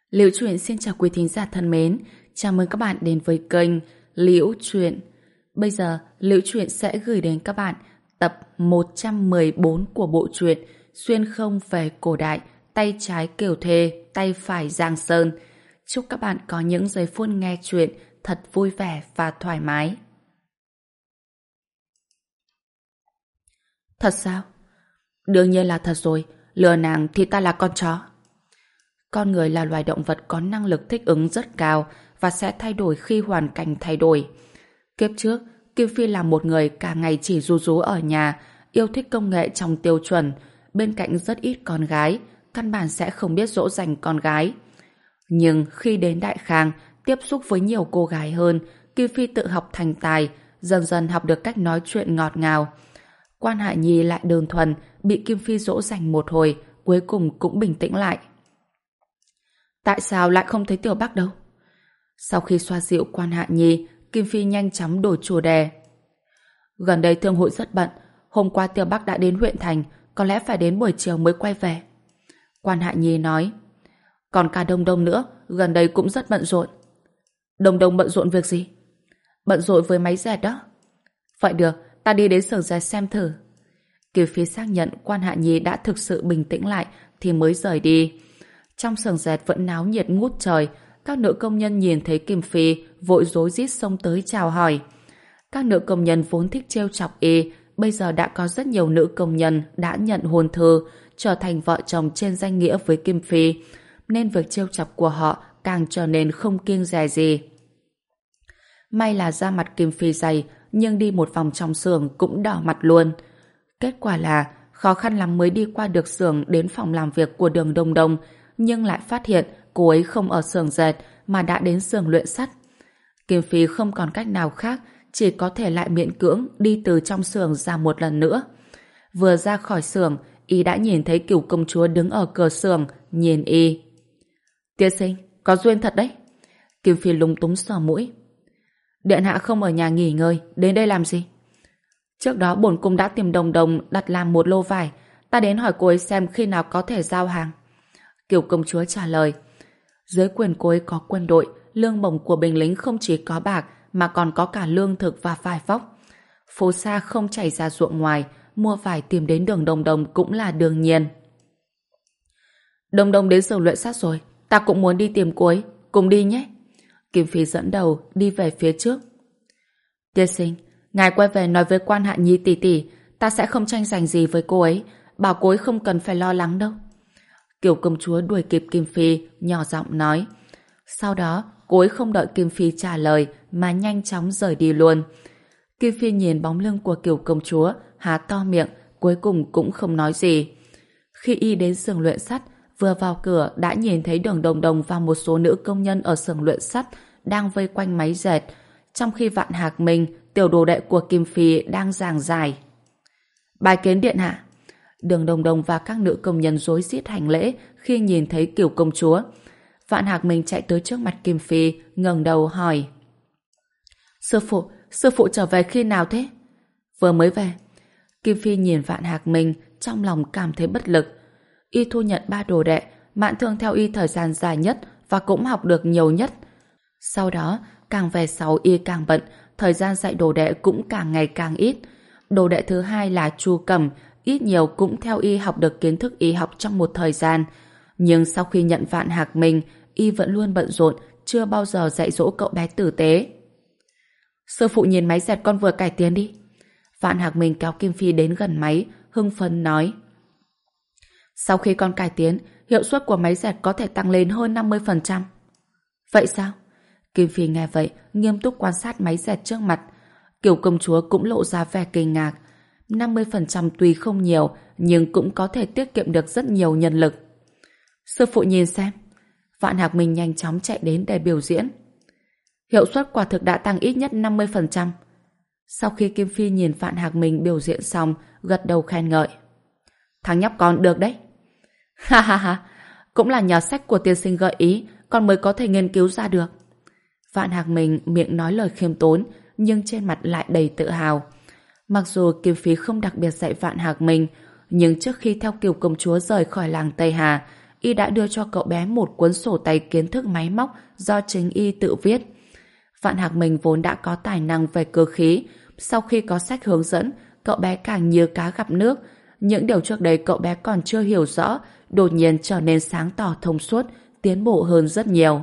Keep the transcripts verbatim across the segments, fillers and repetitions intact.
Liễu Chuyện xin chào quý thính giả thân mến, chào mừng các bạn đến với kênh Liễu Chuyện. Bây giờ, Liễu Chuyện sẽ gửi đến các bạn tập một trăm mười bốn của bộ truyện Xuyên không về cổ đại, tay trái Kiều Thê, tay phải Giang Sơn. Chúc các bạn có những giây phút nghe chuyện thật vui vẻ và thoải mái. Thật sao? Đương nhiên là thật rồi, lừa nàng thì ta là con chó. Con người là loài động vật có năng lực thích ứng rất cao và sẽ thay đổi khi hoàn cảnh thay đổi. Kiếp trước, Kim Phi là một người cả ngày chỉ ru rú ở nhà, yêu thích công nghệ trong tiêu chuẩn, bên cạnh rất ít con gái, căn bản sẽ không biết dỗ dành con gái. Nhưng khi đến Đại Khang, tiếp xúc với nhiều cô gái hơn, Kim Phi tự học thành tài, dần dần học được cách nói chuyện ngọt ngào. Quan Hạ Nhi lại đơn thuần, bị Kim Phi dỗ dành một hồi, cuối cùng cũng bình tĩnh lại. Tại sao lại không thấy Tiểu Bắc đâu? Sau khi xoa dịu Quan Hạ Nhi, Kim Phi nhanh chóng đổi chủ đề. Gần đây thương hội rất bận, hôm qua Tiểu Bắc đã đến huyện thành, có lẽ phải đến buổi chiều mới quay về. Quan Hạ Nhi nói, còn cả Đông Đông nữa, gần đây cũng rất bận rộn. Đông Đông bận rộn việc gì? Bận rộn với máy dệt đó. Vậy được, ta đi đến xưởng dệt xem thử. Kim Phi xác nhận Quan Hạ Nhi đã thực sự bình tĩnh lại thì mới rời đi. Trong xưởng dệt vẫn náo nhiệt ngút trời, các nữ công nhân nhìn thấy Kim Phi vội rối rít xông tới chào hỏi. Các nữ công nhân vốn thích trêu chọc y, bây giờ đã có rất nhiều nữ công nhân đã nhận hôn thư, trở thành vợ chồng trên danh nghĩa với Kim Phi, nên việc trêu chọc của họ càng trở nên không kiêng dè gì. May là da mặt Kim Phi dày, nhưng đi một vòng trong xưởng cũng đỏ mặt luôn. Kết quả là khó khăn lắm mới đi qua được xưởng đến phòng làm việc của Đường Đông Đông, nhưng lại phát hiện cô ấy không ở xưởng dệt mà đã đến xưởng luyện sắt. Kim Phi không còn cách nào khác, chỉ có thể lại miễn cưỡng đi từ trong xưởng ra một lần nữa. Vừa ra khỏi xưởng, y đã nhìn thấy Cửu công chúa đứng ở cửa xưởng, nhìn y. Tiên sinh, có duyên thật đấy. Kim Phi lúng túng sờ mũi. Điện hạ không ở nhà nghỉ ngơi, đến đây làm gì? Trước đó bổn cung đã tìm Đồng Đồng đặt làm một lô vải, ta đến hỏi cô ấy xem khi nào có thể giao hàng. Kiều công chúa trả lời. Dưới quyền cô ấy có quân đội, lương bổng của binh lính không chỉ có bạc mà còn có cả lương thực và vải vóc. Phố xa không chảy ra ruộng ngoài, mua vải tìm đến Đường Đồng Đồng cũng là đương nhiên. Đồng Đồng đến xưởng luyện sắt rồi, ta cũng muốn đi tìm cô ấy, cùng đi nhé. Kim Phi dẫn đầu đi về phía trước. Tiên sinh, ngài quay về nói với Quan Hạ Nhi tỷ tỷ, ta sẽ không tranh giành gì với cô ấy, bảo cô ấy không cần phải lo lắng đâu. Kiều công chúa đuổi kịp Kim Phi, nhỏ giọng nói. Sau đó, cô ấy không đợi Kim Phi trả lời mà nhanh chóng rời đi luôn. Kim Phi nhìn bóng lưng của Kiều công chúa, há to miệng, cuối cùng cũng không nói gì. Khi y đến xưởng luyện sắt, vừa vào cửa đã nhìn thấy Đường Đồng Đồng và một số nữ công nhân ở xưởng luyện sắt đang vây quanh máy dệt, trong khi Vạn Hạc Minh, tiểu đồ đệ của Kim Phi đang giảng giải. Bài kiến điện hạ. Đường Đồng Đồng và các nữ công nhân rối rít hành lễ khi nhìn thấy Kiều công chúa. Vạn Hạc Minh chạy tới trước mặt Kim Phi, ngẩng đầu hỏi. Sư phụ, sư phụ trở về khi nào thế? Vừa mới về. Kim Phi nhìn Vạn Hạc Minh, trong lòng cảm thấy bất lực. Y thu nhận ba đồ đệ, Mạn Thương theo y thời gian dài nhất và cũng học được nhiều nhất. Sau đó, càng về sau y càng bận, thời gian dạy đồ đệ cũng càng ngày càng ít. Đồ đệ thứ hai là Chu Cẩm, ít nhiều cũng theo y học được kiến thức y học trong một thời gian. Nhưng sau khi nhận Vạn Hạc Minh, y vẫn luôn bận rộn, chưa bao giờ dạy dỗ cậu bé tử tế. Sư phụ nhìn máy dệt con vừa cải tiến đi. Vạn Hạc Minh kéo Kim Phi đến gần máy, hưng phấn nói. Sau khi con cải tiến, hiệu suất của máy dệt có thể tăng lên hơn năm mươi phần trăm. Vậy sao? Kim Phi nghe vậy, nghiêm túc quan sát máy dệt trước mặt. Kiều công chúa cũng lộ ra vẻ kinh ngạc. năm mươi phần trăm tuy không nhiều, nhưng cũng có thể tiết kiệm được rất nhiều nhân lực. Sư phụ nhìn xem. Vạn Hạc Minh nhanh chóng chạy đến để biểu diễn. Hiệu suất quả thực đã tăng ít nhất năm mươi phần trăm. Sau khi Kim Phi nhìn Vạn Hạc Minh biểu diễn xong, gật đầu khen ngợi. Thằng nhóc con được đấy. Ha ha ha, cũng là nhờ sách của tiên sinh gợi ý, con mới có thể nghiên cứu ra được. Vạn Hạc Minh miệng nói lời khiêm tốn, nhưng trên mặt lại đầy tự hào. Mặc dù Kim Phi không đặc biệt dạy Vạn Hạc Minh, nhưng trước khi theo Kiều công chúa rời khỏi làng Tây Hà, y đã đưa cho cậu bé một cuốn sổ tay kiến thức máy móc do chính y tự viết. Vạn Hạc mình vốn đã có tài năng về cơ khí, sau khi có sách hướng dẫn, cậu bé càng như cá gặp nước. Những điều trước đây cậu bé còn chưa hiểu rõ, đột nhiên trở nên sáng tỏ thông suốt, tiến bộ hơn rất nhiều.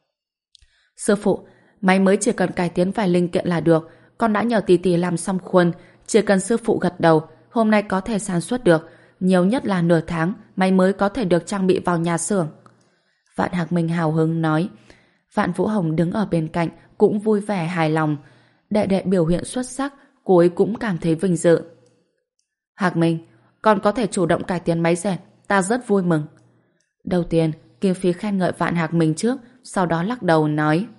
Sư phụ, máy mới chỉ cần cải tiến vài linh kiện là được, con đã nhờ tỷ tỷ làm xong khuôn, chỉ cần sư phụ gật đầu, hôm nay có thể sản xuất được, nhiều nhất là nửa tháng, máy mới có thể được trang bị vào nhà xưởng. Vạn Hạc Minh hào hứng nói. Vạn Vũ Hồng đứng ở bên cạnh cũng vui vẻ hài lòng. Đệ đệ biểu hiện xuất sắc, cô ấy cũng cảm thấy vinh dự. Hạc Minh, con có thể chủ động cải tiến máy dệt, ta rất vui mừng. Đầu tiên, Kim Phi khen ngợi Vạn Hạc Minh trước, sau đó lắc đầu nói.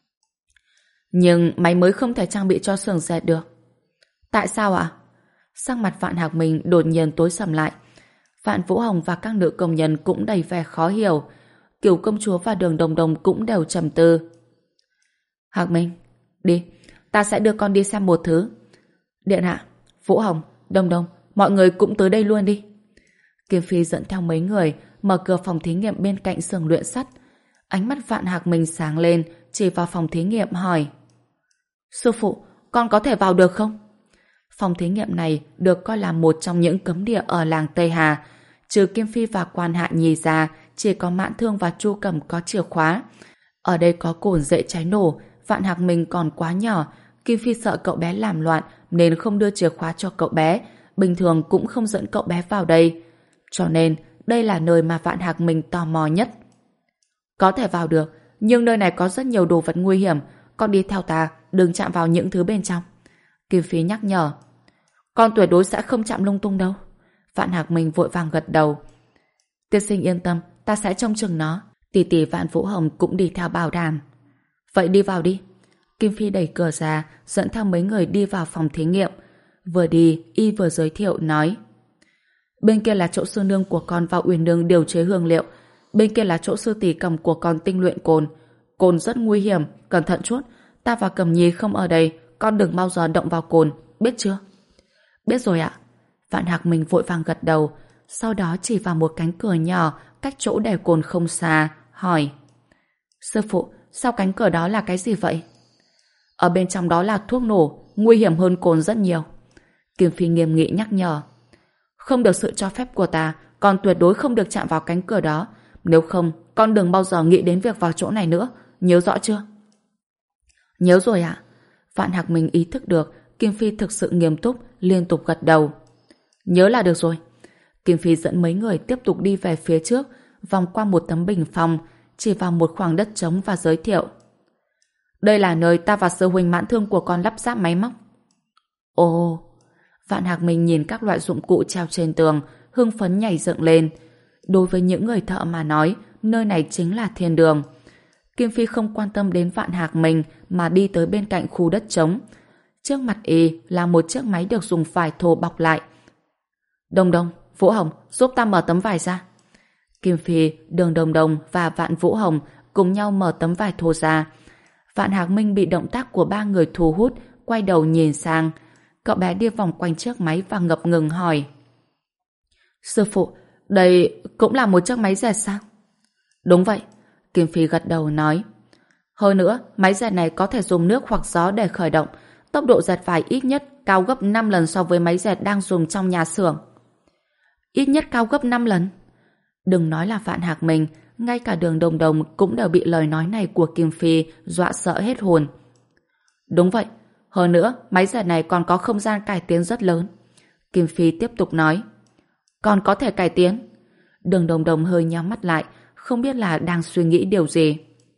Nhưng máy mới không thể trang bị cho xưởng dệt được. Tại sao ạ? Sắc mặt Vạn Hạc Minh đột nhiên tối sầm lại. Vạn Vũ Hồng và các nữ công nhân cũng đầy vẻ khó hiểu. Kiều công chúa và Đường Đồng Đồng cũng đều trầm tư. Hạc Minh, đi, ta sẽ đưa con đi xem một thứ. Điện hạ, Vũ Hồng, Đồng Đồng, mọi người cũng tới đây luôn đi. Kim Phi dẫn theo mấy người mở cửa phòng thí nghiệm bên cạnh xưởng luyện sắt. Ánh mắt Vạn Hạc Minh sáng lên, chỉ vào phòng thí nghiệm hỏi. Sư phụ, con có thể vào được không? Phòng thí nghiệm này được coi là một trong những cấm địa ở làng Tây Hà. Trừ Kim Phi và Quan Hạ Nhi ra, chỉ có Mãn Thương và Chu Cẩm có chìa khóa. Ở đây có cồn dễ cháy nổ, Vạn Hạc Minh còn quá nhỏ, Kim Phi sợ cậu bé làm loạn nên không đưa chìa khóa cho cậu bé, bình thường cũng không dẫn cậu bé vào đây. Cho nên, đây là nơi mà Vạn Hạc Minh tò mò nhất. Có thể vào được, nhưng nơi này có rất nhiều đồ vật nguy hiểm, con đi theo ta, đừng chạm vào những thứ bên trong. Kim Phi nhắc nhở. Con tuyệt đối sẽ không chạm lung tung đâu. Vạn Hạc Minh vội vàng gật đầu. Tiên sinh yên tâm, ta sẽ trông chừng nó. Tỷ tỷ Vạn Vũ Hồng cũng đi theo bảo đảm. Vậy đi vào đi. Kim Phi đẩy cửa ra, dẫn theo mấy người đi vào phòng thí nghiệm. Vừa đi, y vừa giới thiệu nói. Bên kia là chỗ sư nương của con và Uyển nương điều chế hương liệu. Bên kia là chỗ sư tỷ cầm của con tinh luyện cồn. Cồn rất nguy hiểm, cẩn thận chút. Ta và Cẩm Nhi không ở đây, con đừng bao giờ động vào cồn, biết chưa? Biết rồi ạ. Vạn Hạc Minh vội vàng gật đầu, sau đó chỉ vào một cánh cửa nhỏ cách chỗ để cồn không xa, hỏi. Sư phụ, sao cánh cửa đó là cái gì vậy? Ở bên trong đó là thuốc nổ, nguy hiểm hơn cồn rất nhiều. Kim Phi nghiêm nghị nhắc nhở. Không được sự cho phép của ta, con tuyệt đối không được chạm vào cánh cửa đó. Nếu không, con đừng bao giờ nghĩ đến việc vào chỗ này nữa, nhớ rõ chưa? Nhớ rồi ạ. Vạn Hạc Minh ý thức được Kim Phi thực sự nghiêm túc, liên tục gật đầu. Nhớ là được rồi. Kim Phi dẫn mấy người tiếp tục đi về phía trước, vòng qua một tấm bình phong, chỉ vào một khoảng đất trống và giới thiệu. Đây là nơi ta và sư huynh Mãn Thương của con lắp ráp máy móc. Ồ! Vạn Hạc Minh nhìn các loại dụng cụ treo trên tường, hưng phấn nhảy dựng lên. Đối với những người thợ mà nói, nơi này chính là thiên đường. Kim Phi không quan tâm đến Vạn Hạc Minh mà đi tới bên cạnh khu đất trống. Trước mặt y là một chiếc máy được dùng vải thô bọc lại. Đồng Đồng, Vũ Hồng, giúp ta mở tấm vải ra. Kim Phi, Đường Đồng Đồng và Vạn Vũ Hồng cùng nhau mở tấm vải thô ra. Vạn Hạc Minh bị động tác của ba người thu hút, quay đầu nhìn sang. Cậu bé đi vòng quanh chiếc máy và ngập ngừng hỏi. Sư phụ, đây cũng là một chiếc máy dệt sao? Đúng vậy. Kim Phi gật đầu nói. Hơn nữa, máy dệt này có thể dùng nước hoặc gió để khởi động. Tốc độ dệt vải ít nhất cao gấp năm lần so với máy dệt đang dùng trong nhà xưởng. Ít nhất cao gấp năm lần? Đừng nói là Vạn Hạc Minh, ngay cả Đường Đồng Đồng cũng đều bị lời nói này của Kim Phi dọa sợ hết hồn. Đúng vậy. Hơn nữa, máy dệt này còn có không gian cải tiến rất lớn. Kim Phi tiếp tục nói. Còn có thể cải tiến? Đường Đồng Đồng hơi nhắm mắt lại, không biết là đang suy nghĩ điều gì.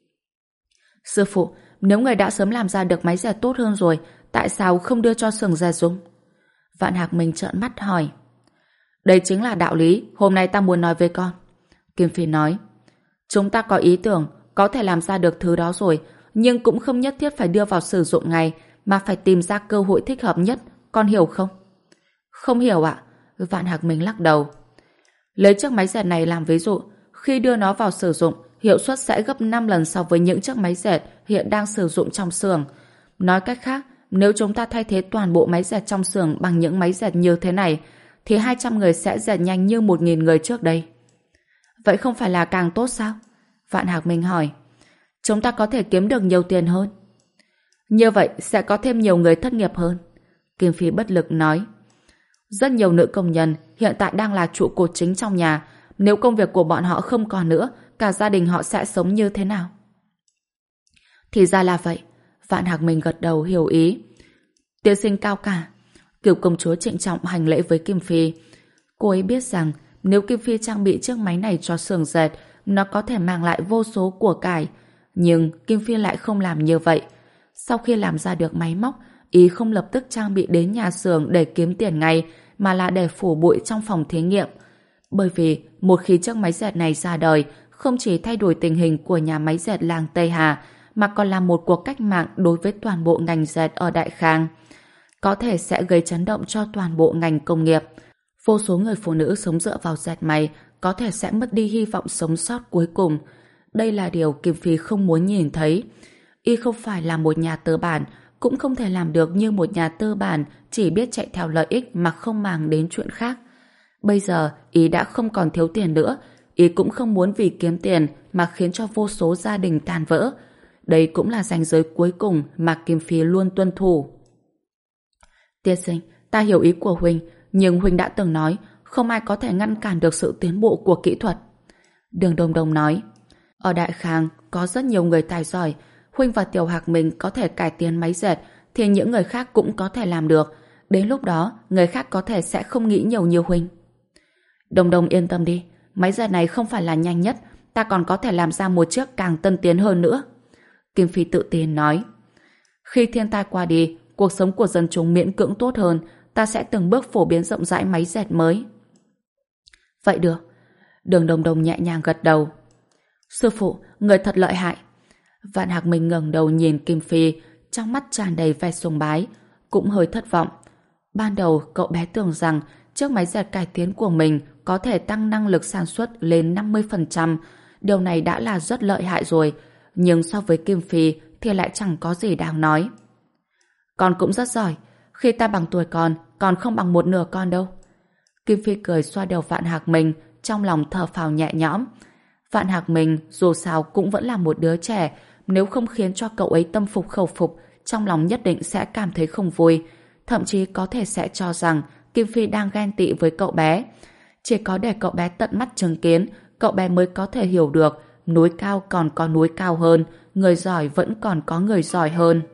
Sư phụ, nếu người đã sớm làm ra được máy dệt tốt hơn rồi, tại sao không đưa cho xưởng dệt dùng? Vạn Hạc Minh trợn mắt hỏi. Đây chính là đạo lý hôm nay ta muốn nói với con. Kim Phi nói. Chúng ta có ý tưởng có thể làm ra được thứ đó rồi, nhưng cũng không nhất thiết phải đưa vào sử dụng ngay, mà phải tìm ra cơ hội thích hợp nhất, con hiểu không? Không hiểu ạ. Vạn Hạc Minh lắc đầu. Lấy chiếc máy dệt này làm ví dụ, khi đưa nó vào sử dụng, hiệu suất sẽ gấp năm lần so với những chiếc máy dệt hiện đang sử dụng trong xưởng. Nói cách khác, nếu chúng ta thay thế toàn bộ máy dệt trong xưởng bằng những máy dệt như thế này, thì hai trăm người sẽ dệt nhanh như một nghìn người trước đây. Vậy không phải là càng tốt sao? Vạn Hạc Minh hỏi. Chúng ta có thể kiếm được nhiều tiền hơn. Như vậy sẽ có thêm nhiều người thất nghiệp hơn. Kim Phi bất lực nói. Rất nhiều nữ công nhân hiện tại đang là trụ cột chính trong nhà. Nếu công việc của bọn họ không còn nữa, cả gia đình họ sẽ sống như thế nào? Thì ra là vậy. Vạn Hạc Minh gật đầu hiểu ý. Tiên sinh cao cả. Cửu công chúa trịnh trọng hành lễ với Kim Phi. Cô ấy biết rằng nếu Kim Phi trang bị chiếc máy này cho xưởng dệt, nó có thể mang lại vô số của cải. Nhưng Kim Phi lại không làm như vậy. Sau khi làm ra được máy móc, ý không lập tức trang bị đến nhà xưởng để kiếm tiền ngay, mà là để phủ bụi trong phòng thí nghiệm. Bởi vì một khi chiếc máy dệt này ra đời, không chỉ thay đổi tình hình của nhà máy dệt làng Tây Hà, mà còn là một cuộc cách mạng đối với toàn bộ ngành dệt ở Đại Khang. Có thể sẽ gây chấn động cho toàn bộ ngành công nghiệp. Vô số người phụ nữ sống dựa vào dệt may có thể sẽ mất đi hy vọng sống sót cuối cùng. Đây là điều Kim Phi không muốn nhìn thấy. Y không phải là một nhà tư bản, cũng không thể làm được như một nhà tư bản chỉ biết chạy theo lợi ích mà không màng đến chuyện khác. Bây giờ, Y đã không còn thiếu tiền nữa. Y cũng không muốn vì kiếm tiền mà khiến cho vô số gia đình tan vỡ. Đây cũng là ranh giới cuối cùng mà Kim Phi luôn tuân thủ. Tiên sinh, ta hiểu ý của Huynh, nhưng Huynh đã từng nói không ai có thể ngăn cản được sự tiến bộ của kỹ thuật. Đường Đông Đông nói, ở Đại Khang có rất nhiều người tài giỏi. Huynh và Tiểu Hạc mình có thể cải tiến máy dệt, thì những người khác cũng có thể làm được. Đến lúc đó, người khác có thể sẽ không nghĩ nhiều như Huynh. Đông Đông yên tâm đi, máy dệt này không phải là nhanh nhất, ta còn có thể làm ra một chiếc càng tân tiến hơn nữa. Kim Phi tự tin nói. Khi thiên tai qua đi, cuộc sống của dân chúng miễn cưỡng tốt hơn, ta sẽ từng bước phổ biến rộng rãi máy dệt mới. Vậy được. Đường Đông Đông nhẹ nhàng gật đầu. Sư phụ, người thật lợi hại. Vạn Hạc Minh ngẩng đầu nhìn Kim Phi, trong mắt tràn đầy vẻ sùng bái, cũng hơi thất vọng. Ban đầu cậu bé tưởng rằng chiếc máy dệt cải tiến của mình có thể tăng năng lực sản xuất lên năm mươi phần trăm. Điều này đã là rất lợi hại rồi, nhưng so với Kim Phi thì lại chẳng có gì đáng nói. Con cũng rất giỏi, khi ta bằng tuổi con, còn không bằng một nửa con đâu. Kim Phi cười xoa đầu Vạn Hạc Minh, trong lòng thở phào nhẹ nhõm. Vạn Hạc Minh dù sao cũng vẫn là một đứa trẻ, nếu không khiến cho cậu ấy tâm phục khẩu phục, trong lòng nhất định sẽ cảm thấy không vui, thậm chí có thể sẽ cho rằng Kim Phi đang ghen tị với cậu bé. Chỉ có để cậu bé tận mắt chứng kiến, cậu bé mới có thể hiểu được núi cao còn có núi cao hơn, người giỏi vẫn còn có người giỏi hơn.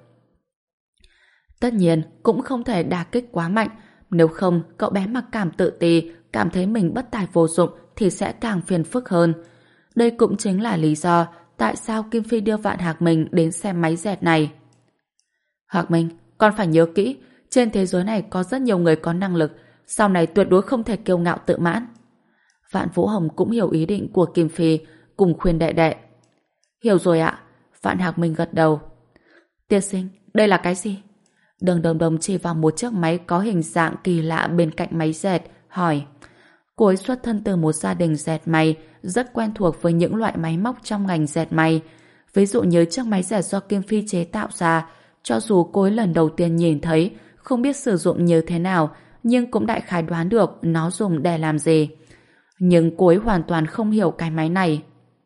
Tất nhiên, cũng không thể đả kích quá mạnh, nếu không cậu bé mặc cảm tự ti, cảm thấy mình bất tài vô dụng thì sẽ càng phiền phức hơn. Đây cũng chính là lý do tại sao Kim Phi đưa Vạn Hạc Minh đến xem máy dệt này. Hạc Minh, con phải nhớ kỹ, trên thế giới này có rất nhiều người có năng lực, sau này tuyệt đối không thể kiêu ngạo tự mãn. Vạn Vũ Hồng cũng hiểu ý định của Kim Phi, cùng khuyên đệ đệ. Hiểu rồi ạ. Vạn Hạc Minh gật đầu. Tiên sinh, đây là cái gì? Đường Đồng Đồng chỉ vào một chiếc máy có hình dạng kỳ lạ bên cạnh máy dệt, hỏi. Cô ấy xuất thân từ một gia đình dệt may, rất quen thuộc với những loại máy móc trong ngành dệt may. Ví dụ như chiếc máy dệt do Kim Phi chế tạo ra, cho dù cô ấy lần đầu tiên nhìn thấy, không biết sử dụng như thế nào, nhưng cũng đại khái đoán được nó dùng để làm gì. Nhưng cô ấy hoàn toàn không hiểu cái máy này.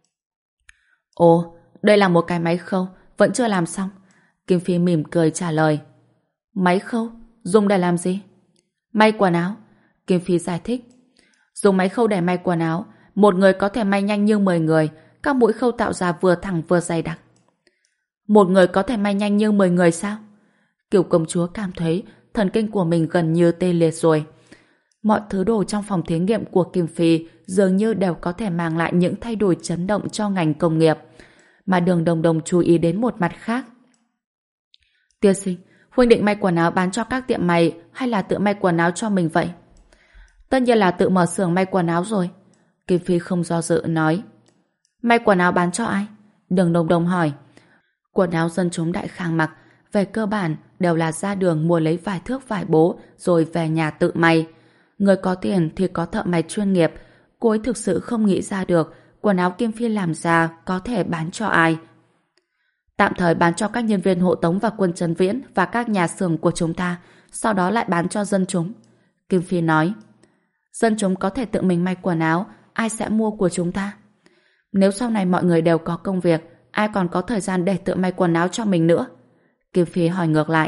Ồ, đây là một cái máy khâu, vẫn chưa làm xong. Kim Phi mỉm cười trả lời. Máy khâu? Dùng để làm gì? May quần áo. Kim Phi giải thích. Dùng máy khâu để may quần áo, một người có thể may nhanh như mười người, các mũi khâu tạo ra vừa thẳng vừa dày đặc. Một người có thể may nhanh như mười người sao? Kiểu công chúa cảm thấy thần kinh của mình gần như tê liệt rồi. Mọi thứ đồ trong phòng thí nghiệm của Kim Phi dường như đều có thể mang lại những thay đổi chấn động cho ngành công nghiệp. Mà Đường Đồng Đồng chú ý đến một mặt khác. Tiên sinh, huynh định may quần áo bán cho các tiệm may hay là tự may quần áo cho mình vậy? Tất nhiên là tự mở xưởng may quần áo rồi. Kim Phi không do dự nói. May quần áo bán cho ai? Đường Đồng Đồng hỏi. Quần áo dân chúng Đại Khang mặc, về cơ bản đều là ra đường mua lấy vài thước vải bố rồi về nhà tự may. Người có tiền thì có thợ may chuyên nghiệp. Cô ấy thực sự không nghĩ ra được quần áo Kim Phi làm ra có thể bán cho ai. Tạm thời bán cho các nhân viên hộ tống và quân Trấn Viễn và các nhà xưởng của chúng ta, sau đó lại bán cho dân chúng. Kim Phi nói. Dân chúng có thể tự mình may quần áo, ai sẽ mua của chúng ta? Nếu sau này mọi người đều có công việc, ai còn có thời gian để tự may quần áo cho mình nữa? Kim Phi hỏi ngược lại.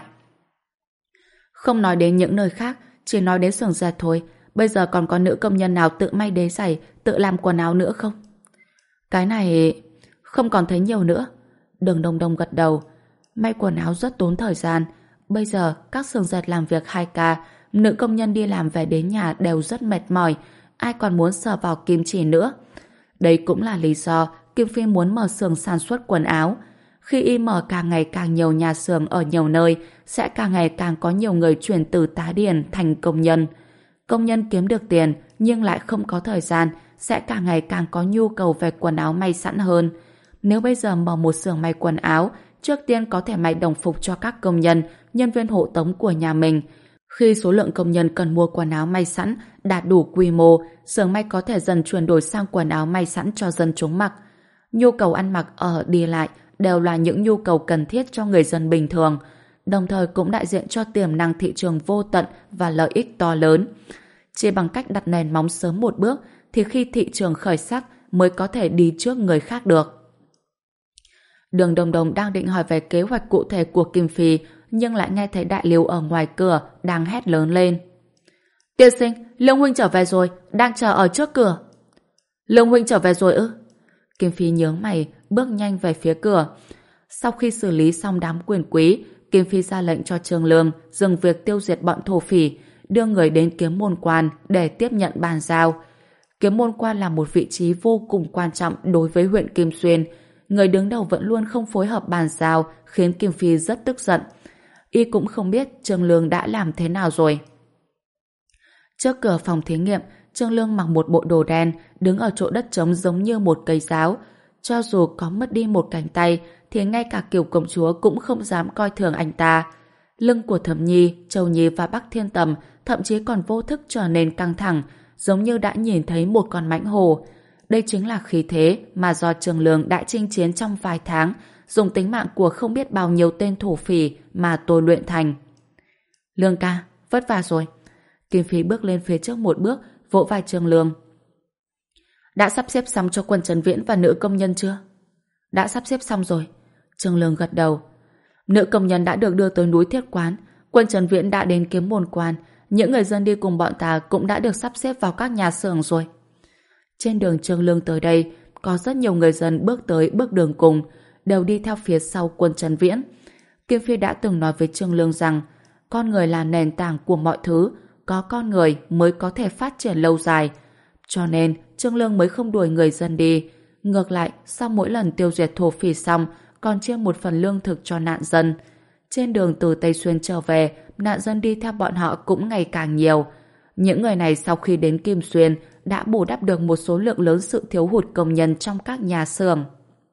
Không nói đến những nơi khác, chỉ nói đến xưởng dệt thôi. Bây giờ còn có nữ công nhân nào tự may đế giày, tự làm quần áo nữa không? Cái này... không còn thấy nhiều nữa. Đường Đông Đông gật đầu. May quần áo rất tốn thời gian. Bây giờ các xưởng dệt làm việc hai ca, nữ công nhân đi làm về đến nhà đều rất mệt mỏi. Ai còn muốn sờ vào kim chỉ nữa? Đây cũng là lý do Kim Phi muốn mở xưởng sản xuất quần áo. Khi y mở càng ngày càng nhiều nhà xưởng ở nhiều nơi, sẽ càng ngày càng có nhiều người chuyển từ tá điền thành công nhân. Công nhân kiếm được tiền nhưng lại không có thời gian, sẽ càng ngày càng có nhu cầu về quần áo may sẵn hơn. Nếu bây giờ mở một xưởng may quần áo, trước tiên có thể may đồng phục cho các công nhân, nhân viên hộ tống của nhà mình. Khi số lượng công nhân cần mua quần áo may sẵn đạt đủ quy mô, xưởng may có thể dần chuyển đổi sang quần áo may sẵn cho dân chúng mặc. Nhu cầu ăn mặc ở đi lại đều là những nhu cầu cần thiết cho người dân bình thường, đồng thời cũng đại diện cho tiềm năng thị trường vô tận và lợi ích to lớn. Chỉ bằng cách đặt nền móng sớm một bước thì khi thị trường khởi sắc mới có thể đi trước người khác được. Đường Đồng Đồng đang định hỏi về kế hoạch cụ thể của Kim Phi, nhưng lại nghe thấy Đại Lưu ở ngoài cửa đang hét lớn lên. Tiên sinh, Lương huynh trở về rồi, đang chờ ở trước cửa. Lương huynh trở về rồi ư? Kim Phi nhướng mày, bước nhanh về phía cửa. Sau khi xử lý xong đám quyền quý, Kim Phi ra lệnh cho Trương Lương dừng việc tiêu diệt bọn thổ phỉ, đưa người đến Kiếm Môn Quan để tiếp nhận bàn giao. Kiếm Môn Quan là một vị trí vô cùng quan trọng đối với huyện Kim Xuyên. Người đứng đầu vẫn luôn không phối hợp bàn giao, khiến Kim Phi rất tức giận. Y cũng không biết Trương Lương đã làm thế nào rồi. Trước cửa phòng thí nghiệm, Trương Lương mặc một bộ đồ đen, đứng ở chỗ đất trống giống như một cây giáo. Cho dù có mất đi một cánh tay, thì ngay cả Kiều công chúa cũng không dám coi thường anh ta. Lưng của Thẩm Nhi, Châu Nhi và Bắc Thiên Tầm thậm chí còn vô thức trở nên căng thẳng, giống như đã nhìn thấy một con mãnh hổ. Đây chính là khí thế mà do Trương Lương đã chinh chiến trong vài tháng, dùng tính mạng của không biết bao nhiêu tên thổ phỉ mà tôi luyện thành. Lương ca, vất vả rồi. Kim Phi bước lên phía trước một bước, vỗ vai Trương Lương. Đã sắp xếp xong cho Quân Trấn Viễn và nữ công nhân chưa? Đã sắp xếp xong rồi. Trương Lương gật đầu. Nữ công nhân đã được đưa tới núi Thiết Quán, Quân Trấn Viễn đã đến Kiếm Môn Quan, những người dân đi cùng bọn ta cũng đã được sắp xếp vào các nhà xưởng rồi. Trên đường Trương Lương tới đây, có rất nhiều người dân bước tới bước đường cùng, đều đi theo phía sau Quân Trấn Viễn. Kim Phi đã từng nói với Trương Lương rằng con người là nền tảng của mọi thứ, có con người mới có thể phát triển lâu dài. Cho nên Trương Lương mới không đuổi người dân đi. Ngược lại, sau mỗi lần tiêu diệt thổ phỉ xong, còn chia một phần lương thực cho nạn dân. Trên đường từ Tây Xuyên trở về, nạn dân đi theo bọn họ cũng ngày càng nhiều. Những người này sau khi đến Kim Xuyên đã bù đắp được một số lượng lớn sự thiếu hụt công nhân trong các nhà xưởng.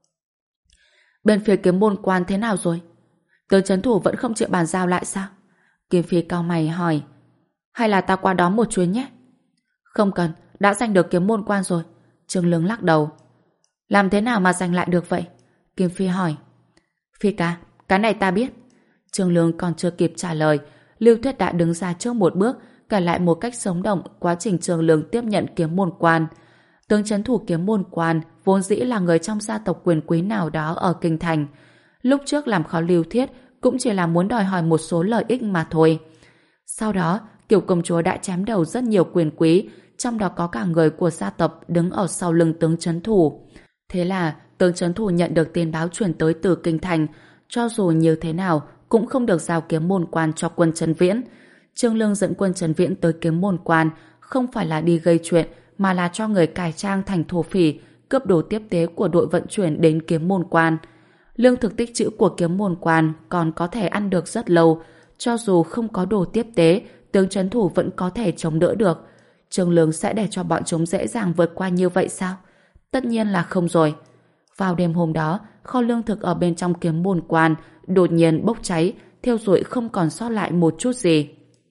Bên phía Kiếm Môn Quan thế nào rồi? Tướng trấn thủ vẫn không chịu bàn giao lại sao? Kim Phi cau mày hỏi. Hay là ta qua đó một chuyến nhé? Không cần, đã giành được Kiếm Môn Quan rồi. Trương Lương lắc đầu. Làm thế nào mà giành lại được vậy? Kim Phi hỏi. Phi ca, cái này ta biết. Trương Lương còn chưa kịp trả lời, Lưu Thuyết đã đứng ra trước một bước, kể lại một cách sống động quá trình Trương Lương tiếp nhận Kiếm Môn Quan. Tướng trấn thủ Kiếm Môn Quan vốn dĩ là người trong gia tộc quyền quý nào đó ở Kinh Thành. Lúc trước làm khó Lưu Thiết cũng chỉ là muốn đòi hỏi một số lợi ích mà thôi. Sau đó, Kiều công chúa đã chém đầu rất nhiều quyền quý, trong đó có cả người của gia tộc đứng ở sau lưng tướng trấn thủ. Thế là tướng trấn thủ nhận được tin báo truyền tới từ Kinh Thành, cho dù như thế nào cũng không được giao Kiếm Môn Quan cho Quân Trấn Viễn. Trương Lương dẫn Quân Trấn Viễn tới Kiếm Môn Quan không phải là đi gây chuyện, mà là cho người cải trang thành thổ phỉ, cướp đồ tiếp tế của đội vận chuyển đến Kiếm Môn Quan. Lương thực tích trữ của Kiếm Môn Quan còn có thể ăn được rất lâu, cho dù không có đồ tiếp tế, tướng trấn thủ vẫn có thể chống đỡ được. Trương Lương sẽ để cho bọn chúng dễ dàng vượt qua như vậy sao? Tất nhiên là không rồi. Vào đêm hôm đó, kho lương thực ở bên trong Kiếm Môn Quan đột nhiên bốc cháy, thiêu rụi không còn sót lại một chút gì.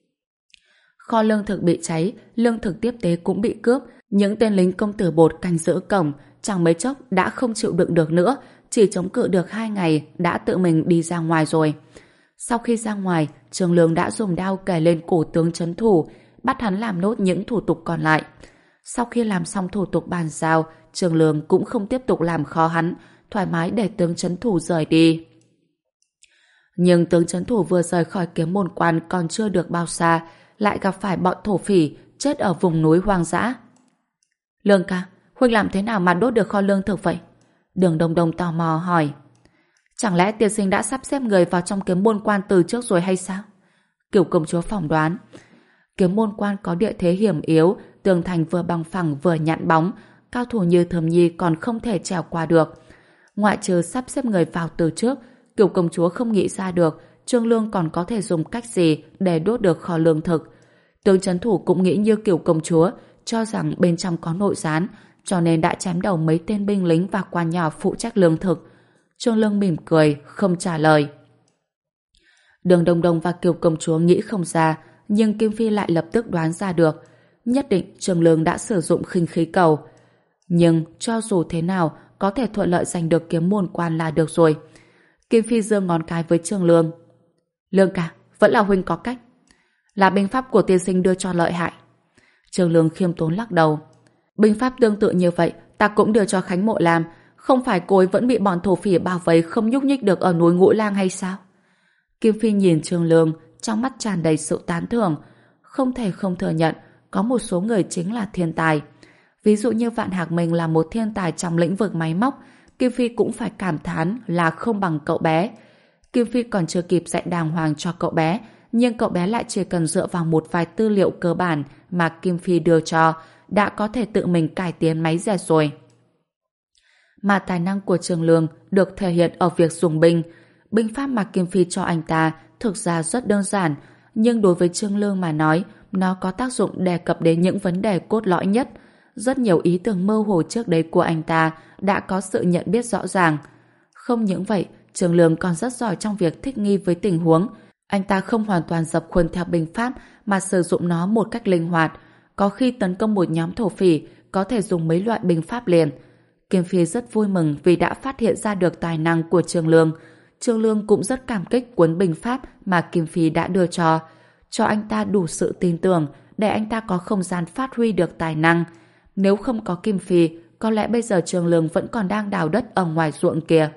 Kho lương thực bị cháy, lương thực tiếp tế cũng bị cướp. Những tên lính công tử bột canh giữ cổng chẳng mấy chốc đã không chịu đựng được nữa, chỉ chống cự được hai ngày đã tự mình đi ra ngoài rồi. Sau khi ra ngoài, Trương Lương đã dùng đao kề lên cổ tướng trấn thủ, bắt hắn làm nốt những thủ tục còn lại. Sau khi làm xong thủ tục bàn giao, Trường Lương cũng không tiếp tục làm khó hắn, thoải mái để tướng trấn thủ rời đi. Nhưng tướng trấn thủ vừa rời khỏi Kiếm Môn Quan còn chưa được bao xa, lại gặp phải bọn thổ phỉ chết ở vùng núi hoang dã. Lương ca, huynh làm thế nào mà đốt được kho lương thực vậy? Đường Đông Đông tò mò hỏi. Chẳng lẽ tiên sinh đã sắp xếp người vào trong Kiếm Môn Quan từ trước rồi hay sao? Cửu công chúa phỏng đoán. Kiếm Môn Quan có địa thế hiểm yếu, tường thành vừa bằng phẳng vừa nhẵn bóng, cao thủ như Thẩm Nhi còn không thể trèo qua được. Ngoại trừ sắp xếp người vào từ trước, Cửu công chúa không nghĩ ra được Trương Lương còn có thể dùng cách gì để đốt được kho lương thực. Tướng trấn thủ cũng nghĩ như Cửu công chúa, cho rằng bên trong có nội gián, cho nên đã chém đầu mấy tên binh lính và quan nhỏ phụ trách lương thực. Trương Lương mỉm cười, không trả lời. Đường Đông Đông và Cửu công chúa nghĩ không ra, nhưng Kim Phi lại lập tức đoán ra được. Nhất định Trương Lương đã sử dụng khinh khí cầu. Nhưng cho dù thế nào, có thể thuận lợi giành được Kiếm Môn Quan là được rồi. Kim Phi giơ ngón cái với Trương Lương. Lương ca, vẫn là huynh có cách. Là binh pháp của tiên sinh đưa cho lợi hại. Trương Lương khiêm tốn lắc đầu. Binh pháp tương tự như vậy, ta cũng đưa cho Khánh Mộ làm. Không phải cô ấy vẫn bị bọn thổ phỉ bao vây không nhúc nhích được ở núi Ngũ Lang hay sao? Kim Phi nhìn Trương Lương, trong mắt tràn đầy sự tán thưởng. Không thể không thừa nhận, có một số người chính là thiên tài. Ví dụ như Vạn Hạc Minh là một thiên tài trong lĩnh vực máy móc, Kim Phi cũng phải cảm thán là không bằng cậu bé. Kim Phi còn chưa kịp dạy đàng hoàng cho cậu bé, nhưng cậu bé lại chỉ cần dựa vào một vài tư liệu cơ bản mà Kim Phi đưa cho, đã có thể tự mình cải tiến máy dệt rồi. Mà tài năng của Trương Lương được thể hiện ở việc dùng binh. Binh pháp mà Kim Phi cho anh ta thực ra rất đơn giản, nhưng đối với Trương Lương mà nói, nó có tác dụng đề cập đến những vấn đề cốt lõi nhất. Rất nhiều ý tưởng mơ hồ trước đây của anh ta đã có sự nhận biết rõ ràng. Không những vậy, Trương Lương còn rất giỏi trong việc thích nghi với tình huống. Anh ta không hoàn toàn dập khuôn theo binh pháp mà sử dụng nó một cách linh hoạt. Có khi tấn công một nhóm thổ phỉ có thể dùng mấy loại binh pháp liền. Kim Phi rất vui mừng vì đã phát hiện ra được tài năng của Trương Lương. Trương Lương cũng rất cảm kích cuốn binh pháp mà Kim Phi đã đưa cho. Cho anh ta đủ sự tin tưởng để anh ta có không gian phát huy được tài năng. Nếu không có Kim Phi, có lẽ bây giờ Trương Lương vẫn còn đang đào đất ở ngoài ruộng kia.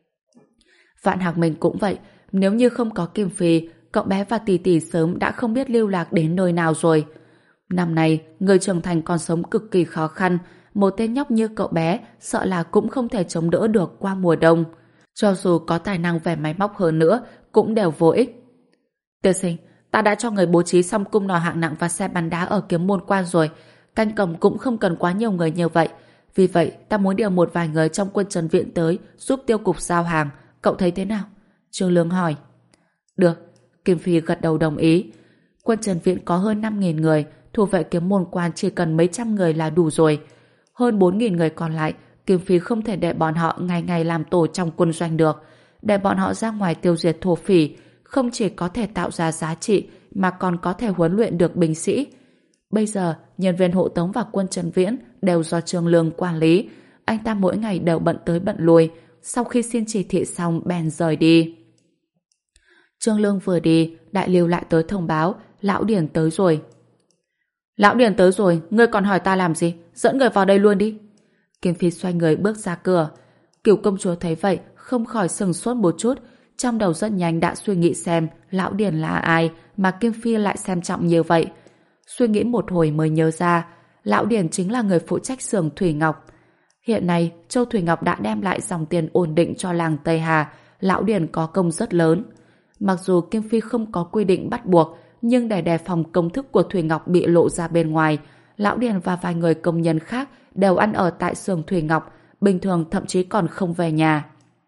Vạn Hạc Minh cũng vậy, nếu như không có Kim Phi, cậu bé và tỷ tỷ sớm đã không biết lưu lạc đến nơi nào rồi. Năm nay, người trưởng thành còn sống cực kỳ khó khăn, một tên nhóc như cậu bé sợ là cũng không thể chống đỡ được qua mùa đông. Cho dù có tài năng về máy móc hơn nữa, cũng đều vô ích. Tiên sinh, ta đã cho người bố trí xong cung nỏ hạng nặng và xe bắn đá ở Kiếm Môn Quan rồi. Canh cổng cũng không cần quá nhiều người như vậy. Vì vậy, ta muốn điều một vài người trong quân trần viện tới giúp tiêu cục giao hàng. Cậu thấy thế nào? Trương Lương hỏi. Được. Kim Phi gật đầu đồng ý. Quân trần viện có hơn năm nghìn người, thủ vệ Kiếm Môn Quan chỉ cần mấy trăm người là đủ rồi. Hơn bốn nghìn người còn lại, Kim Phi không thể để bọn họ ngày ngày làm tổ trong quân doanh được. Để bọn họ ra ngoài tiêu diệt thổ phỉ, không chỉ có thể tạo ra giá trị, mà còn có thể huấn luyện được binh sĩ. Bây giờ, nhân viên hộ tống và quân Trần Viễn đều do Trương Lương quản lý. Anh ta mỗi ngày đều bận tới bận lui. Sau khi xin chỉ thị xong, bèn rời đi. Trương Lương vừa đi, Đại Lưu lại tới thông báo, Lão Điển tới rồi. Lão Điển tới rồi, ngươi còn hỏi ta làm gì? Dẫn người vào đây luôn đi. Kim Phi xoay người bước ra cửa. Cửu công chúa thấy vậy, không khỏi sừng sốt một chút. Trong đầu rất nhanh đã suy nghĩ xem Lão Điển là ai mà Kim Phi lại xem trọng như vậy. Suy nghĩ một hồi mới nhớ ra, Lão Điển chính là người phụ trách xưởng Thủy Ngọc. Hiện nay, Châu Thủy Ngọc đã đem lại dòng tiền ổn định cho làng Tây Hà. Lão Điển có công rất lớn. Mặc dù Kim Phi không có quy định bắt buộc, nhưng để đề phòng công thức của Thủy Ngọc bị lộ ra bên ngoài, Lão Điển và vài người công nhân khác đều ăn ở tại xưởng Thủy Ngọc, bình thường thậm chí còn không về nhà.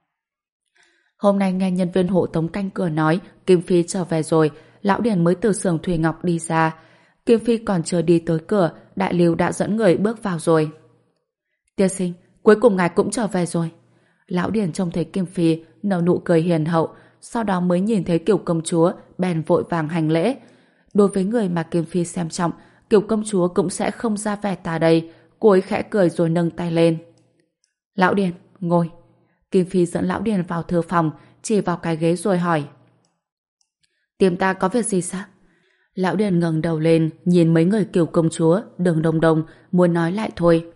Hôm nay nghe nhân viên hộ tống canh cửa nói Kim Phi trở về rồi, Lão Điển mới từ xưởng Thủy Ngọc đi ra. Kim Phi còn chưa đi tới cửa, Đại Lưu đã dẫn người bước vào rồi. Tiên sinh, cuối cùng ngài cũng trở về rồi. Lão Điển trông thấy Kim Phi, nở nụ cười hiền hậu, sau đó mới nhìn thấy Kiều công chúa, bèn vội vàng hành lễ. Đối với người mà Kim Phi xem trọng, Kiều công chúa cũng sẽ không ra vẻ tà đây. Cô ấy khẽ cười rồi nâng tay lên. Lão Điển, ngồi. Kim Phi dẫn Lão Điển vào thư phòng, chỉ vào cái ghế rồi hỏi. Tìm ta có việc gì sao? Lão Điền ngẩng đầu lên, nhìn mấy người Cửu công chúa, Đường Đồng Đồng, muốn nói lại thôi.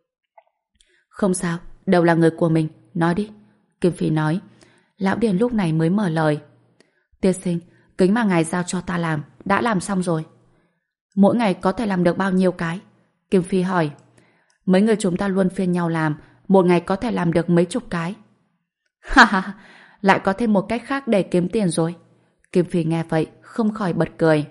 Không sao, đều là người của mình, nói đi. Kim Phi nói. Lão Điền lúc này mới mở lời. Tiên sinh, kính mà ngài giao cho ta làm, đã làm xong rồi. Mỗi ngày có thể làm được bao nhiêu cái? Kim Phi hỏi. Mấy người chúng ta luôn phiên nhau làm, một ngày có thể làm được mấy chục cái. Ha ha, lại có thêm một cách khác để kiếm tiền rồi. Kim Phi nghe vậy, không khỏi bật cười.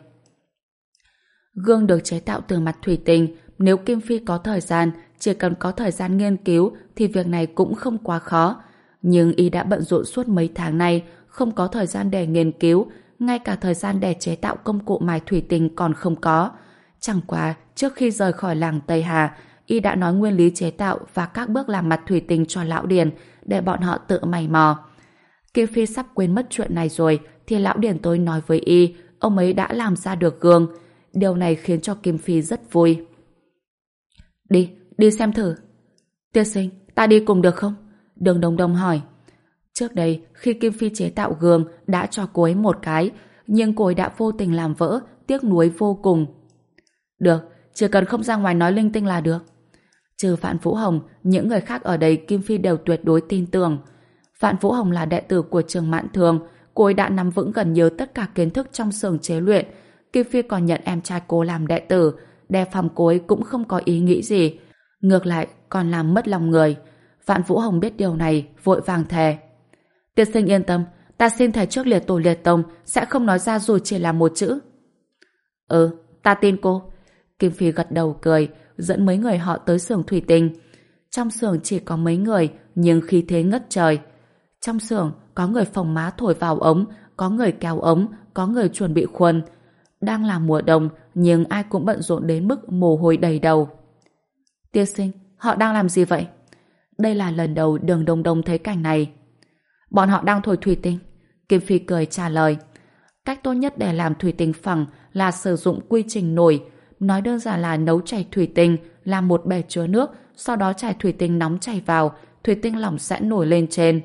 Gương được chế tạo từ mặt thủy tinh, nếu Kim Phi có thời gian, chỉ cần có thời gian nghiên cứu thì việc này cũng không quá khó. Nhưng y đã bận rộn suốt mấy tháng nay, không có thời gian để nghiên cứu, ngay cả thời gian để chế tạo công cụ mài thủy tinh còn không có. Chẳng qua, trước khi rời khỏi làng Tây Hà, y đã nói nguyên lý chế tạo và các bước làm mặt thủy tinh cho Lão Điền để bọn họ tự mày mò. Kim Phi sắp quên mất chuyện này rồi thì Lão Điền tới nói với y, ông ấy đã làm ra được gương. Điều này khiến cho Kim Phi rất vui. Đi, đi xem thử. Tiên sinh, ta đi cùng được không? Đường Đồng Đồng hỏi. Trước đây, khi Kim Phi chế tạo gương đã cho cô ấy một cái, nhưng cô ấy đã vô tình làm vỡ, tiếc nuối vô cùng. Được, chỉ cần không ra ngoài nói linh tinh là được. Trừ Vạn Vũ Hồng, những người khác ở đây Kim Phi đều tuyệt đối tin tưởng. Vạn Vũ Hồng là đệ tử của trường Mạn Thường, cô ấy đã nắm vững gần như tất cả kiến thức trong xưởng chế luyện. Kim Phi còn nhận em trai cô làm đệ tử, đề phòng cô ấy cũng không có ý nghĩ gì. Ngược lại, còn làm mất lòng người. Vạn Vũ Hồng biết điều này, vội vàng thề. Tiên sinh yên tâm, ta xin thề trước liệt tổ liệt tông sẽ không nói ra dù chỉ là một chữ. Ừ, ta tin cô. Kim Phi gật đầu cười, dẫn mấy người họ tới xưởng thủy tinh. Trong xưởng chỉ có mấy người, nhưng khí thế ngất trời. Trong xưởng có người phồng má thổi vào ống, có người kéo ống, có người chuẩn bị khuôn. Đang là mùa đông, nhưng ai cũng bận rộn đến mức mồ hôi đầy đầu. Tiên sinh, họ đang làm gì vậy? Đây là lần đầu Đường Đồng Đồng thấy cảnh này. Bọn họ đang thổi thủy tinh. Kim Phi cười trả lời. Cách tốt nhất để làm thủy tinh phẳng là sử dụng quy trình nổi. Nói đơn giản là nấu chảy thủy tinh, làm một bể chứa nước, sau đó chảy thủy tinh nóng chảy vào, thủy tinh lỏng sẽ nổi lên trên.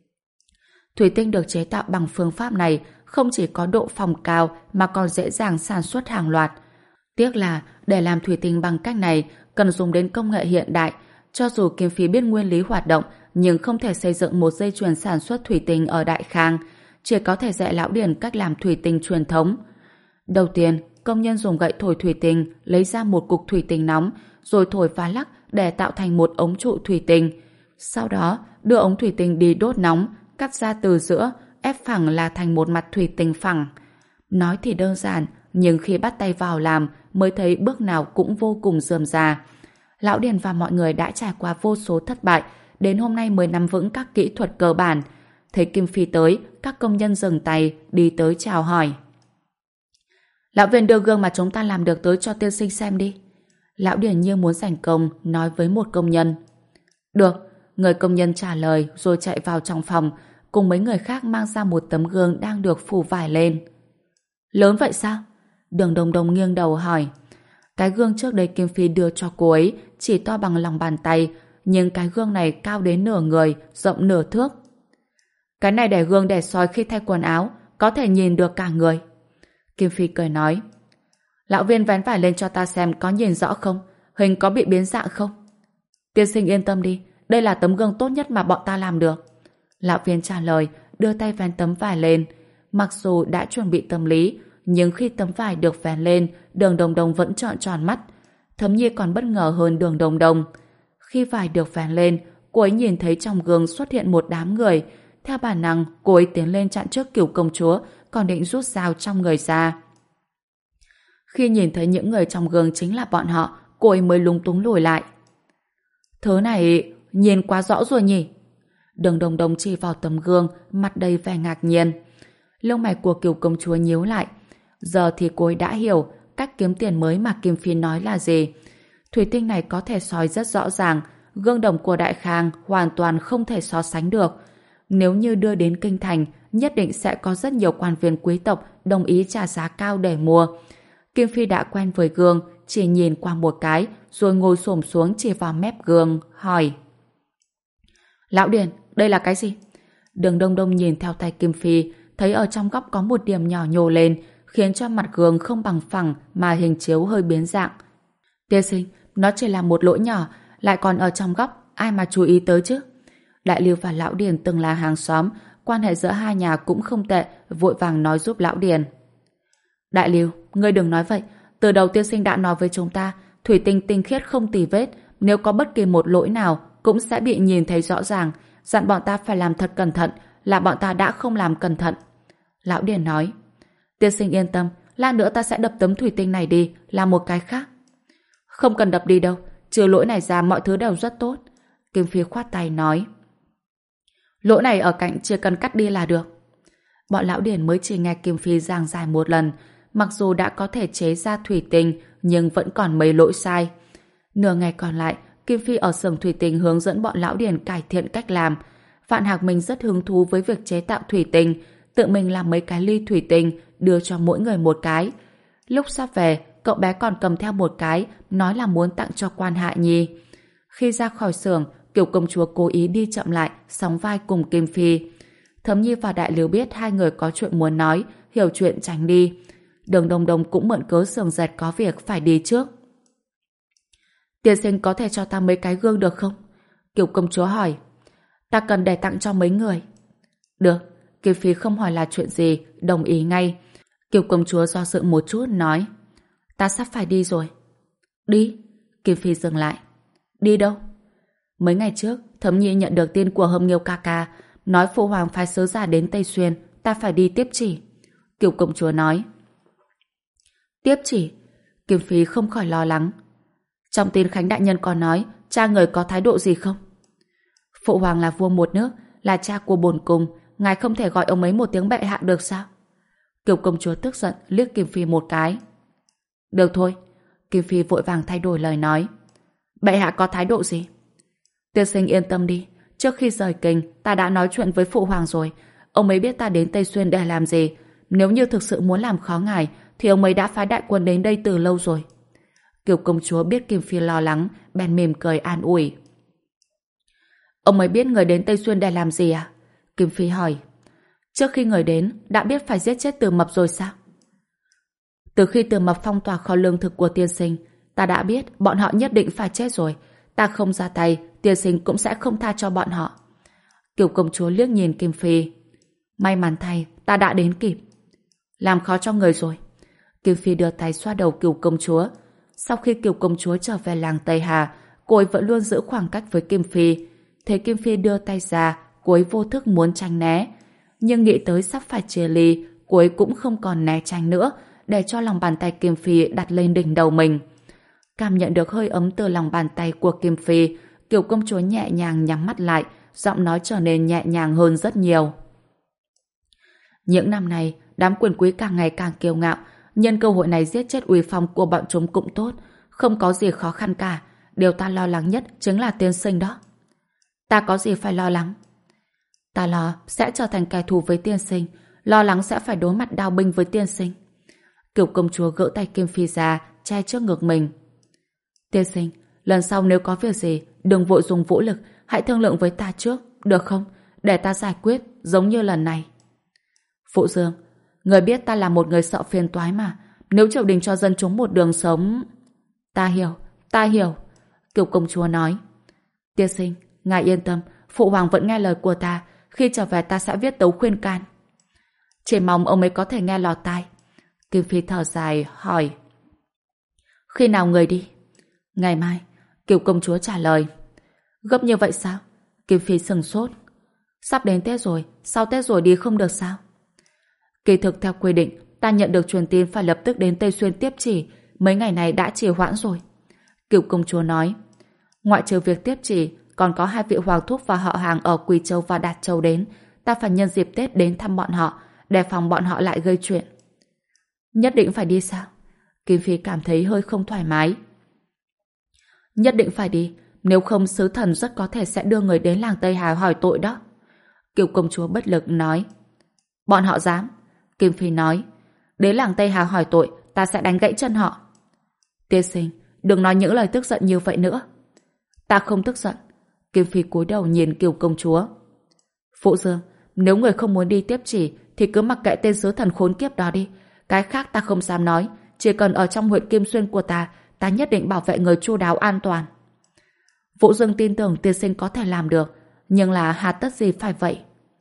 Thủy tinh được chế tạo bằng phương pháp này không chỉ có độ phòng cao mà còn dễ dàng sản xuất hàng loạt. Tiếc là để làm thủy tinh bằng cách này cần dùng đến công nghệ hiện đại. Cho dù Kim Phi biết nguyên lý hoạt động nhưng không thể xây dựng một dây chuyền sản xuất thủy tinh ở Đại Khang, chỉ có thể dạy Lão Điền cách làm thủy tinh truyền thống. Đầu tiên, công nhân dùng gậy thổi thủy tinh lấy ra một cục thủy tinh nóng rồi thổi phá lắc để tạo thành một ống trụ thủy tinh. Sau đó, đưa ống thủy tinh đi đốt nóng, cắt ra từ giữa, ép phẳng là thành một mặt thủy tinh phẳng. Nói thì đơn giản, nhưng khi bắt tay vào làm mới thấy bước nào cũng vô cùng rườm rà. Lão Điền và mọi người đã trải qua vô số thất bại, đến hôm nay mới nắm vững các kỹ thuật cơ bản. Thấy Kim Phi tới, các công nhân dừng tay, đi tới chào hỏi. Lão Viên đưa gương mà chúng ta làm được tới cho tiên sinh xem đi. Lão Điền như muốn giành công, nói với một công nhân. Được, người công nhân trả lời rồi chạy vào trong phòng, cùng mấy người khác mang ra một tấm gương đang được phủ vải lên. Lớn vậy sao? Đường Đồng Đồng nghiêng đầu hỏi. Cái gương trước đây Kim Phi đưa cho cô ấy chỉ to bằng lòng bàn tay, nhưng cái gương này cao đến nửa người, rộng nửa thước. Cái này để gương để soi khi thay quần áo, có thể nhìn được cả người. Kim Phi cười nói. Lão Viên vén vải lên cho ta xem có nhìn rõ không? Hình có bị biến dạng không? Tiên sinh yên tâm đi, đây là tấm gương tốt nhất mà bọn ta làm được. Lão Viên trả lời, đưa tay vén tấm vải lên. Mặc dù đã chuẩn bị tâm lý, nhưng khi tấm vải được vén lên, Đường Đồng Đồng vẫn trợn tròn mắt. Thấm Nhi còn bất ngờ hơn Đường Đồng Đồng. Khi vải được vén lên, cô ấy nhìn thấy trong gương xuất hiện một đám người. Theo bản năng, cô ấy tiến lên chặn trước Cửu công chúa, còn định rút dao trong người ra. Khi nhìn thấy những người trong gương chính là bọn họ, cô ấy mới lúng túng lùi lại. Thứ này nhìn quá rõ rồi nhỉ? Đường Đồng Đồng chỉ vào tấm gương, mặt đầy vẻ ngạc nhiên. Lông mày của Cửu công chúa nhíu lại. Giờ thì cô ấy đã hiểu cách kiếm tiền mới mà Kim Phi nói là gì. Thủy tinh này có thể soi rất rõ ràng, gương đồng của Đại Khang hoàn toàn không thể so sánh được. Nếu như đưa đến kinh thành, nhất định sẽ có rất nhiều quan viên quý tộc đồng ý trả giá cao để mua. Kim Phi đã quen với gương, chỉ nhìn qua một cái, rồi ngồi xổm xuống chỉ vào mép gương, hỏi. Lão Điền, đây là cái gì? Đường Đông Đông nhìn theo tay Kim Phi, thấy ở trong góc có một điểm nhỏ nhô lên, khiến cho mặt gương không bằng phẳng mà hình chiếu hơi biến dạng. Tiên sinh, nó chỉ là một lỗi nhỏ, lại còn ở trong góc, ai mà chú ý tới chứ? Đại Lưu và Lão Điền từng là hàng xóm, quan hệ giữa hai nhà cũng không tệ, vội vàng nói giúp Lão Điền. Đại Lưu, ngươi đừng nói vậy, từ đầu tiên sinh đã nói với chúng ta, thủy tinh tinh khiết không tì vết, nếu có bất kỳ một lỗi nào cũng sẽ bị nhìn thấy rõ ràng, dặn bọn ta phải làm thật cẩn thận, là bọn ta đã không làm cẩn thận. Lão Điền nói, tiên sinh yên tâm, lát nữa ta sẽ đập tấm thủy tinh này đi, làm một cái khác. Không cần đập đi đâu, trừ lỗi này ra mọi thứ đều rất tốt. Kim Phi khoát tay nói, lỗi này ở cạnh chỉ cần cắt đi là được. Bọn Lão Điền mới chỉ nghe Kim Phi giảng giải một lần, mặc dù đã có thể chế ra thủy tinh nhưng vẫn còn mấy lỗi sai. Nửa ngày còn lại, Kim Phi ở xưởng thủy tinh hướng dẫn bọn Lão Điền cải thiện cách làm. Vạn Hạc mình rất hứng thú với việc chế tạo thủy tinh, tự mình làm mấy cái ly thủy tinh, đưa cho mỗi người một cái. Lúc sắp về, cậu bé còn cầm theo một cái, nói là muốn tặng cho Quan Hạ Nhi. Khi ra khỏi xưởng, Kiều công chúa cố ý đi chậm lại, sóng vai cùng Kim Phi. Thấm Nhi và Đại Lưu biết hai người có chuyện muốn nói, hiểu chuyện tránh đi. Đường Đông Đông cũng mượn cớ xưởng dệt có việc phải đi trước. Tiên sinh có thể cho ta mấy cái gương được không? Kiều công chúa hỏi. Ta cần để tặng cho mấy người. Được. Kim Phi không hỏi là chuyện gì, đồng ý ngay. Kiều công chúa do dự một chút nói, ta sắp phải đi rồi. Đi. Kim Phi dừng lại. Đi đâu? Mấy ngày trước, Thấm Nhi nhận được tin của Hâm Nghiêu ca ca, nói phụ hoàng phái sứ giả đến Tây Xuyên, ta phải đi tiếp chỉ. Kiều công chúa nói. Tiếp chỉ? Kim Phi không khỏi lo lắng. Trong tin Khánh đại nhân có nói, cha người có thái độ gì không? Phụ hoàng là vua một nước, là cha của bổn cung, ngài không thể gọi ông ấy một tiếng bệ hạ được sao? Kiều công chúa tức giận liếc Kim Phi một cái. Được thôi. Kim Phi vội vàng thay đổi lời nói. Bệ hạ có thái độ gì? Tiên sinh yên tâm đi, trước khi rời kinh ta đã nói chuyện với phụ hoàng rồi, ông ấy biết ta đến Tây Xuyên để làm gì. Nếu như thực sự muốn làm khó ngài thì ông ấy đã phái đại quân đến đây từ lâu rồi. Kiều công chúa biết Kim Phi lo lắng, bèn mỉm cười an ủi. Ông ấy biết người đến Tây Xuyên để làm gì à? Kim Phi hỏi. Trước khi người đến đã biết phải giết chết Từ Mập rồi sao? Từ khi Từ Mập phong tỏa kho lương thực của tiên sinh, ta đã biết bọn họ nhất định phải chết rồi. Ta không ra tay, tiên sinh cũng sẽ không tha cho bọn họ. Kiều công chúa liếc nhìn Kim Phi. May mắn thay, ta đã đến kịp. Làm khó cho người rồi. Kim Phi đưa tay xoa đầu Kiều công chúa. Sau khi Kiều công chúa trở về làng Tây Hà, cô ấy vẫn luôn giữ khoảng cách với Kim Phi. Thấy Kim Phi đưa tay ra, cô ấy vô thức muốn tránh né. Nhưng nghĩ tới sắp phải chia ly, cô ấy cũng không còn né tránh nữa, để cho lòng bàn tay Kim Phi đặt lên đỉnh đầu mình. Cảm nhận được hơi ấm từ lòng bàn tay của Kim Phi, Kiều công chúa nhẹ nhàng nhắm mắt lại, giọng nói trở nên nhẹ nhàng hơn rất nhiều. Những năm này, đám quyền quý càng ngày càng kiêu ngạo, nhân cơ hội này giết chết uy phong của bọn chúng cũng tốt, không có gì khó khăn cả. Điều ta lo lắng nhất chính là tiên sinh đó. Ta có gì phải lo lắng? Ta lo sẽ trở thành kẻ thù với tiên sinh, lo lắng sẽ phải đối mặt đao binh với tiên sinh. Kiều công chúa gỡ tay Kim Phi ra, che trước ngực mình. Tiên sinh, lần sau nếu có việc gì, đừng vội dùng vũ lực, hãy thương lượng với ta trước, được không? Để ta giải quyết, giống như lần này. Phụ Dương, người biết ta là một người sợ phiền toái mà, nếu triều đình cho dân chúng một đường sống... Ta hiểu, ta hiểu. Kiều công chúa nói. Tiên sinh, ngài yên tâm, phụ hoàng vẫn nghe lời của ta, khi trở về ta sẽ viết tấu khuyên can. Chỉ mong ông ấy có thể nghe lọt tai. Kim Phi thở dài, hỏi. Khi nào người đi? Ngày mai. Kiều công chúa trả lời. Gấp như vậy sao? Kim Phi sừng sốt. Sắp đến Tết rồi, sau Tết rồi đi không được sao? Kỳ thực theo quy định, ta nhận được truyền tin phải lập tức đến Tây Xuyên tiếp chỉ, mấy ngày này đã trì hoãn rồi. Kiều công chúa nói. Ngoại trừ việc tiếp chỉ, còn có hai vị hoàng thúc và họ hàng ở Quỳ Châu và Đạt Châu đến, ta phải nhân dịp Tết đến thăm bọn họ, đề phòng bọn họ lại gây chuyện. Nhất định phải đi sao? Kim Phi cảm thấy hơi không thoải mái. Nhất định phải đi, nếu không sứ thần rất có thể sẽ đưa người đến làng Tây Hà hỏi tội đó. Kiều công chúa bất lực nói. Bọn họ dám. Kim Phi nói. Đến làng Tây Hà hỏi tội, ta sẽ đánh gãy chân họ. Tiên sinh, đừng nói những lời tức giận như vậy nữa. Ta không tức giận. Kim Phi cúi đầu nhìn Kiều công chúa. Phụ Dương, nếu người không muốn đi tiếp chỉ thì cứ mặc kệ tên sứ thần khốn kiếp đó đi. Cái khác ta không dám nói, chỉ cần ở trong huyện Kim Xuyên của ta, ta nhất định bảo vệ người chu đáo an toàn. Vũ Dương tin tưởng tiên sinh có thể làm được, nhưng là hà tất gì phải vậy?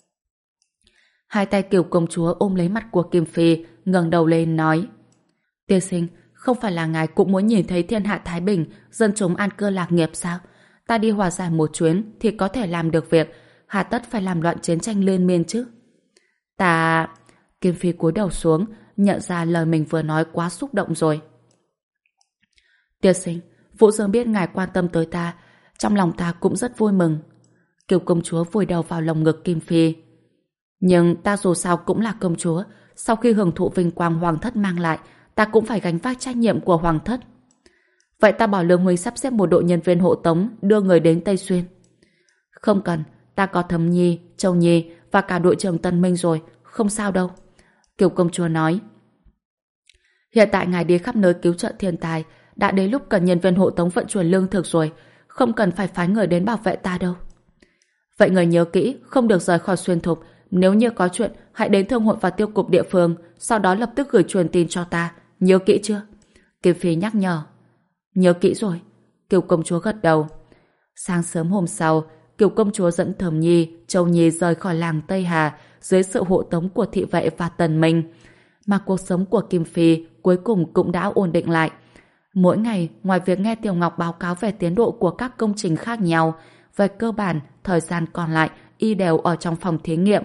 Hai tay Kiều công chúa ôm lấy mặt của Kim Phi, ngẩng đầu lên nói: Tiên sinh, không phải là ngài cũng muốn nhìn thấy thiên hạ thái bình, dân chúng an cư lạc nghiệp sao? Ta đi hòa giải một chuyến thì có thể làm được việc, hà tất phải làm loạn chiến tranh liên miên chứ? Ta... Kim Phi cúi đầu xuống, nhận ra lời mình vừa nói quá xúc động rồi. Tiên sinh, Vũ Dương biết ngài quan tâm tới ta, trong lòng ta cũng rất vui mừng. Kiều công chúa vùi đầu vào lồng ngực Kim Phi. Nhưng ta dù sao cũng là công chúa, sau khi hưởng thụ vinh quang hoàng thất mang lại, ta cũng phải gánh vác trách nhiệm của hoàng thất. Vậy ta bảo Lương huynh sắp xếp một đội nhân viên hộ tống đưa người đến Tây Xuyên. Không cần, ta có Thấm Nhi, Châu Nhi và cả đội trưởng Tân Minh rồi, không sao đâu. Kiều công chúa nói. Hiện tại ngài đi khắp nơi cứu trợ thiên tai, đã đến lúc cần nhân viên hộ tống vận chuyển lương thực rồi, không cần phải phái người đến bảo vệ ta đâu. Vậy người nhớ kỹ, không được rời khỏi Xuyên Thục. Nếu như có chuyện, hãy đến thương hội và tiêu cục địa phương, sau đó lập tức gửi truyền tin cho ta. Nhớ kỹ chưa? Kim Phi nhắc nhở. Nhớ kỹ rồi. Kiều công chúa gật đầu. Sáng sớm hôm sau, Kiều công chúa dẫn Thẩm Nhi, Châu Nhi rời khỏi làng Tây Hà dưới sự hộ tống của thị vệ và Tần Minh. Mà cuộc sống của Kim Phi cuối cùng cũng đã ổn định lại. Mỗi ngày, ngoài việc nghe Tiểu Ngọc báo cáo về tiến độ của các công trình khác nhau, về cơ bản, thời gian còn lại y đều ở trong phòng thí nghiệm.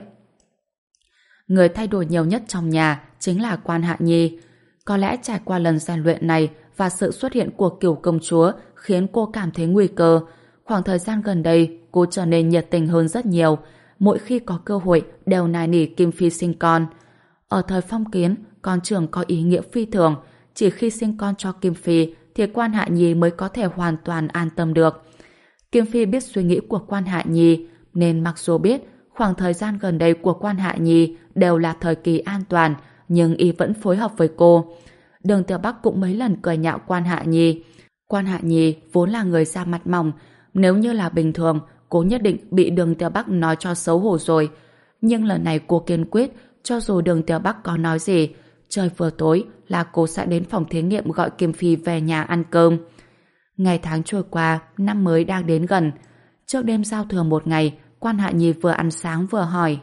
Người thay đổi nhiều nhất trong nhà chính là Quan Hạ Nhi. Có lẽ trải qua lần rèn luyện này và sự xuất hiện của Kiều công chúa khiến cô cảm thấy nguy cơ. Khoảng thời gian gần đây, cô trở nên nhiệt tình hơn rất nhiều. Mỗi khi có cơ hội đều nài nỉ Kim Phi sinh con. Ở thời phong kiến, con trưởng có ý nghĩa phi thường. Chỉ khi sinh con cho Kim Phi thì Quan Hạ Nhi mới có thể hoàn toàn an tâm được. Kim Phi biết suy nghĩ của Quan Hạ Nhi, nên mặc dù biết khoảng thời gian gần đây của Quan Hạ Nhi đều là thời kỳ an toàn, nhưng y vẫn phối hợp với cô. Đường Tiểu Bắc cũng mấy lần cười nhạo Quan Hạ Nhi. Quan Hạ Nhi vốn là người da mặt mỏng, nếu như là bình thường, cô nhất định bị Đường Tiểu Bắc nói cho xấu hổ rồi. Nhưng lần này cô kiên quyết, cho dù Đường Tiểu Bắc có nói gì, trời vừa tối là cô sẽ đến phòng thí nghiệm gọi Kim Phi về nhà ăn cơm. Ngày tháng trôi qua, năm mới đang đến gần. Trước đêm giao thừa một ngày, Quan Hạ Nhi vừa ăn sáng vừa hỏi.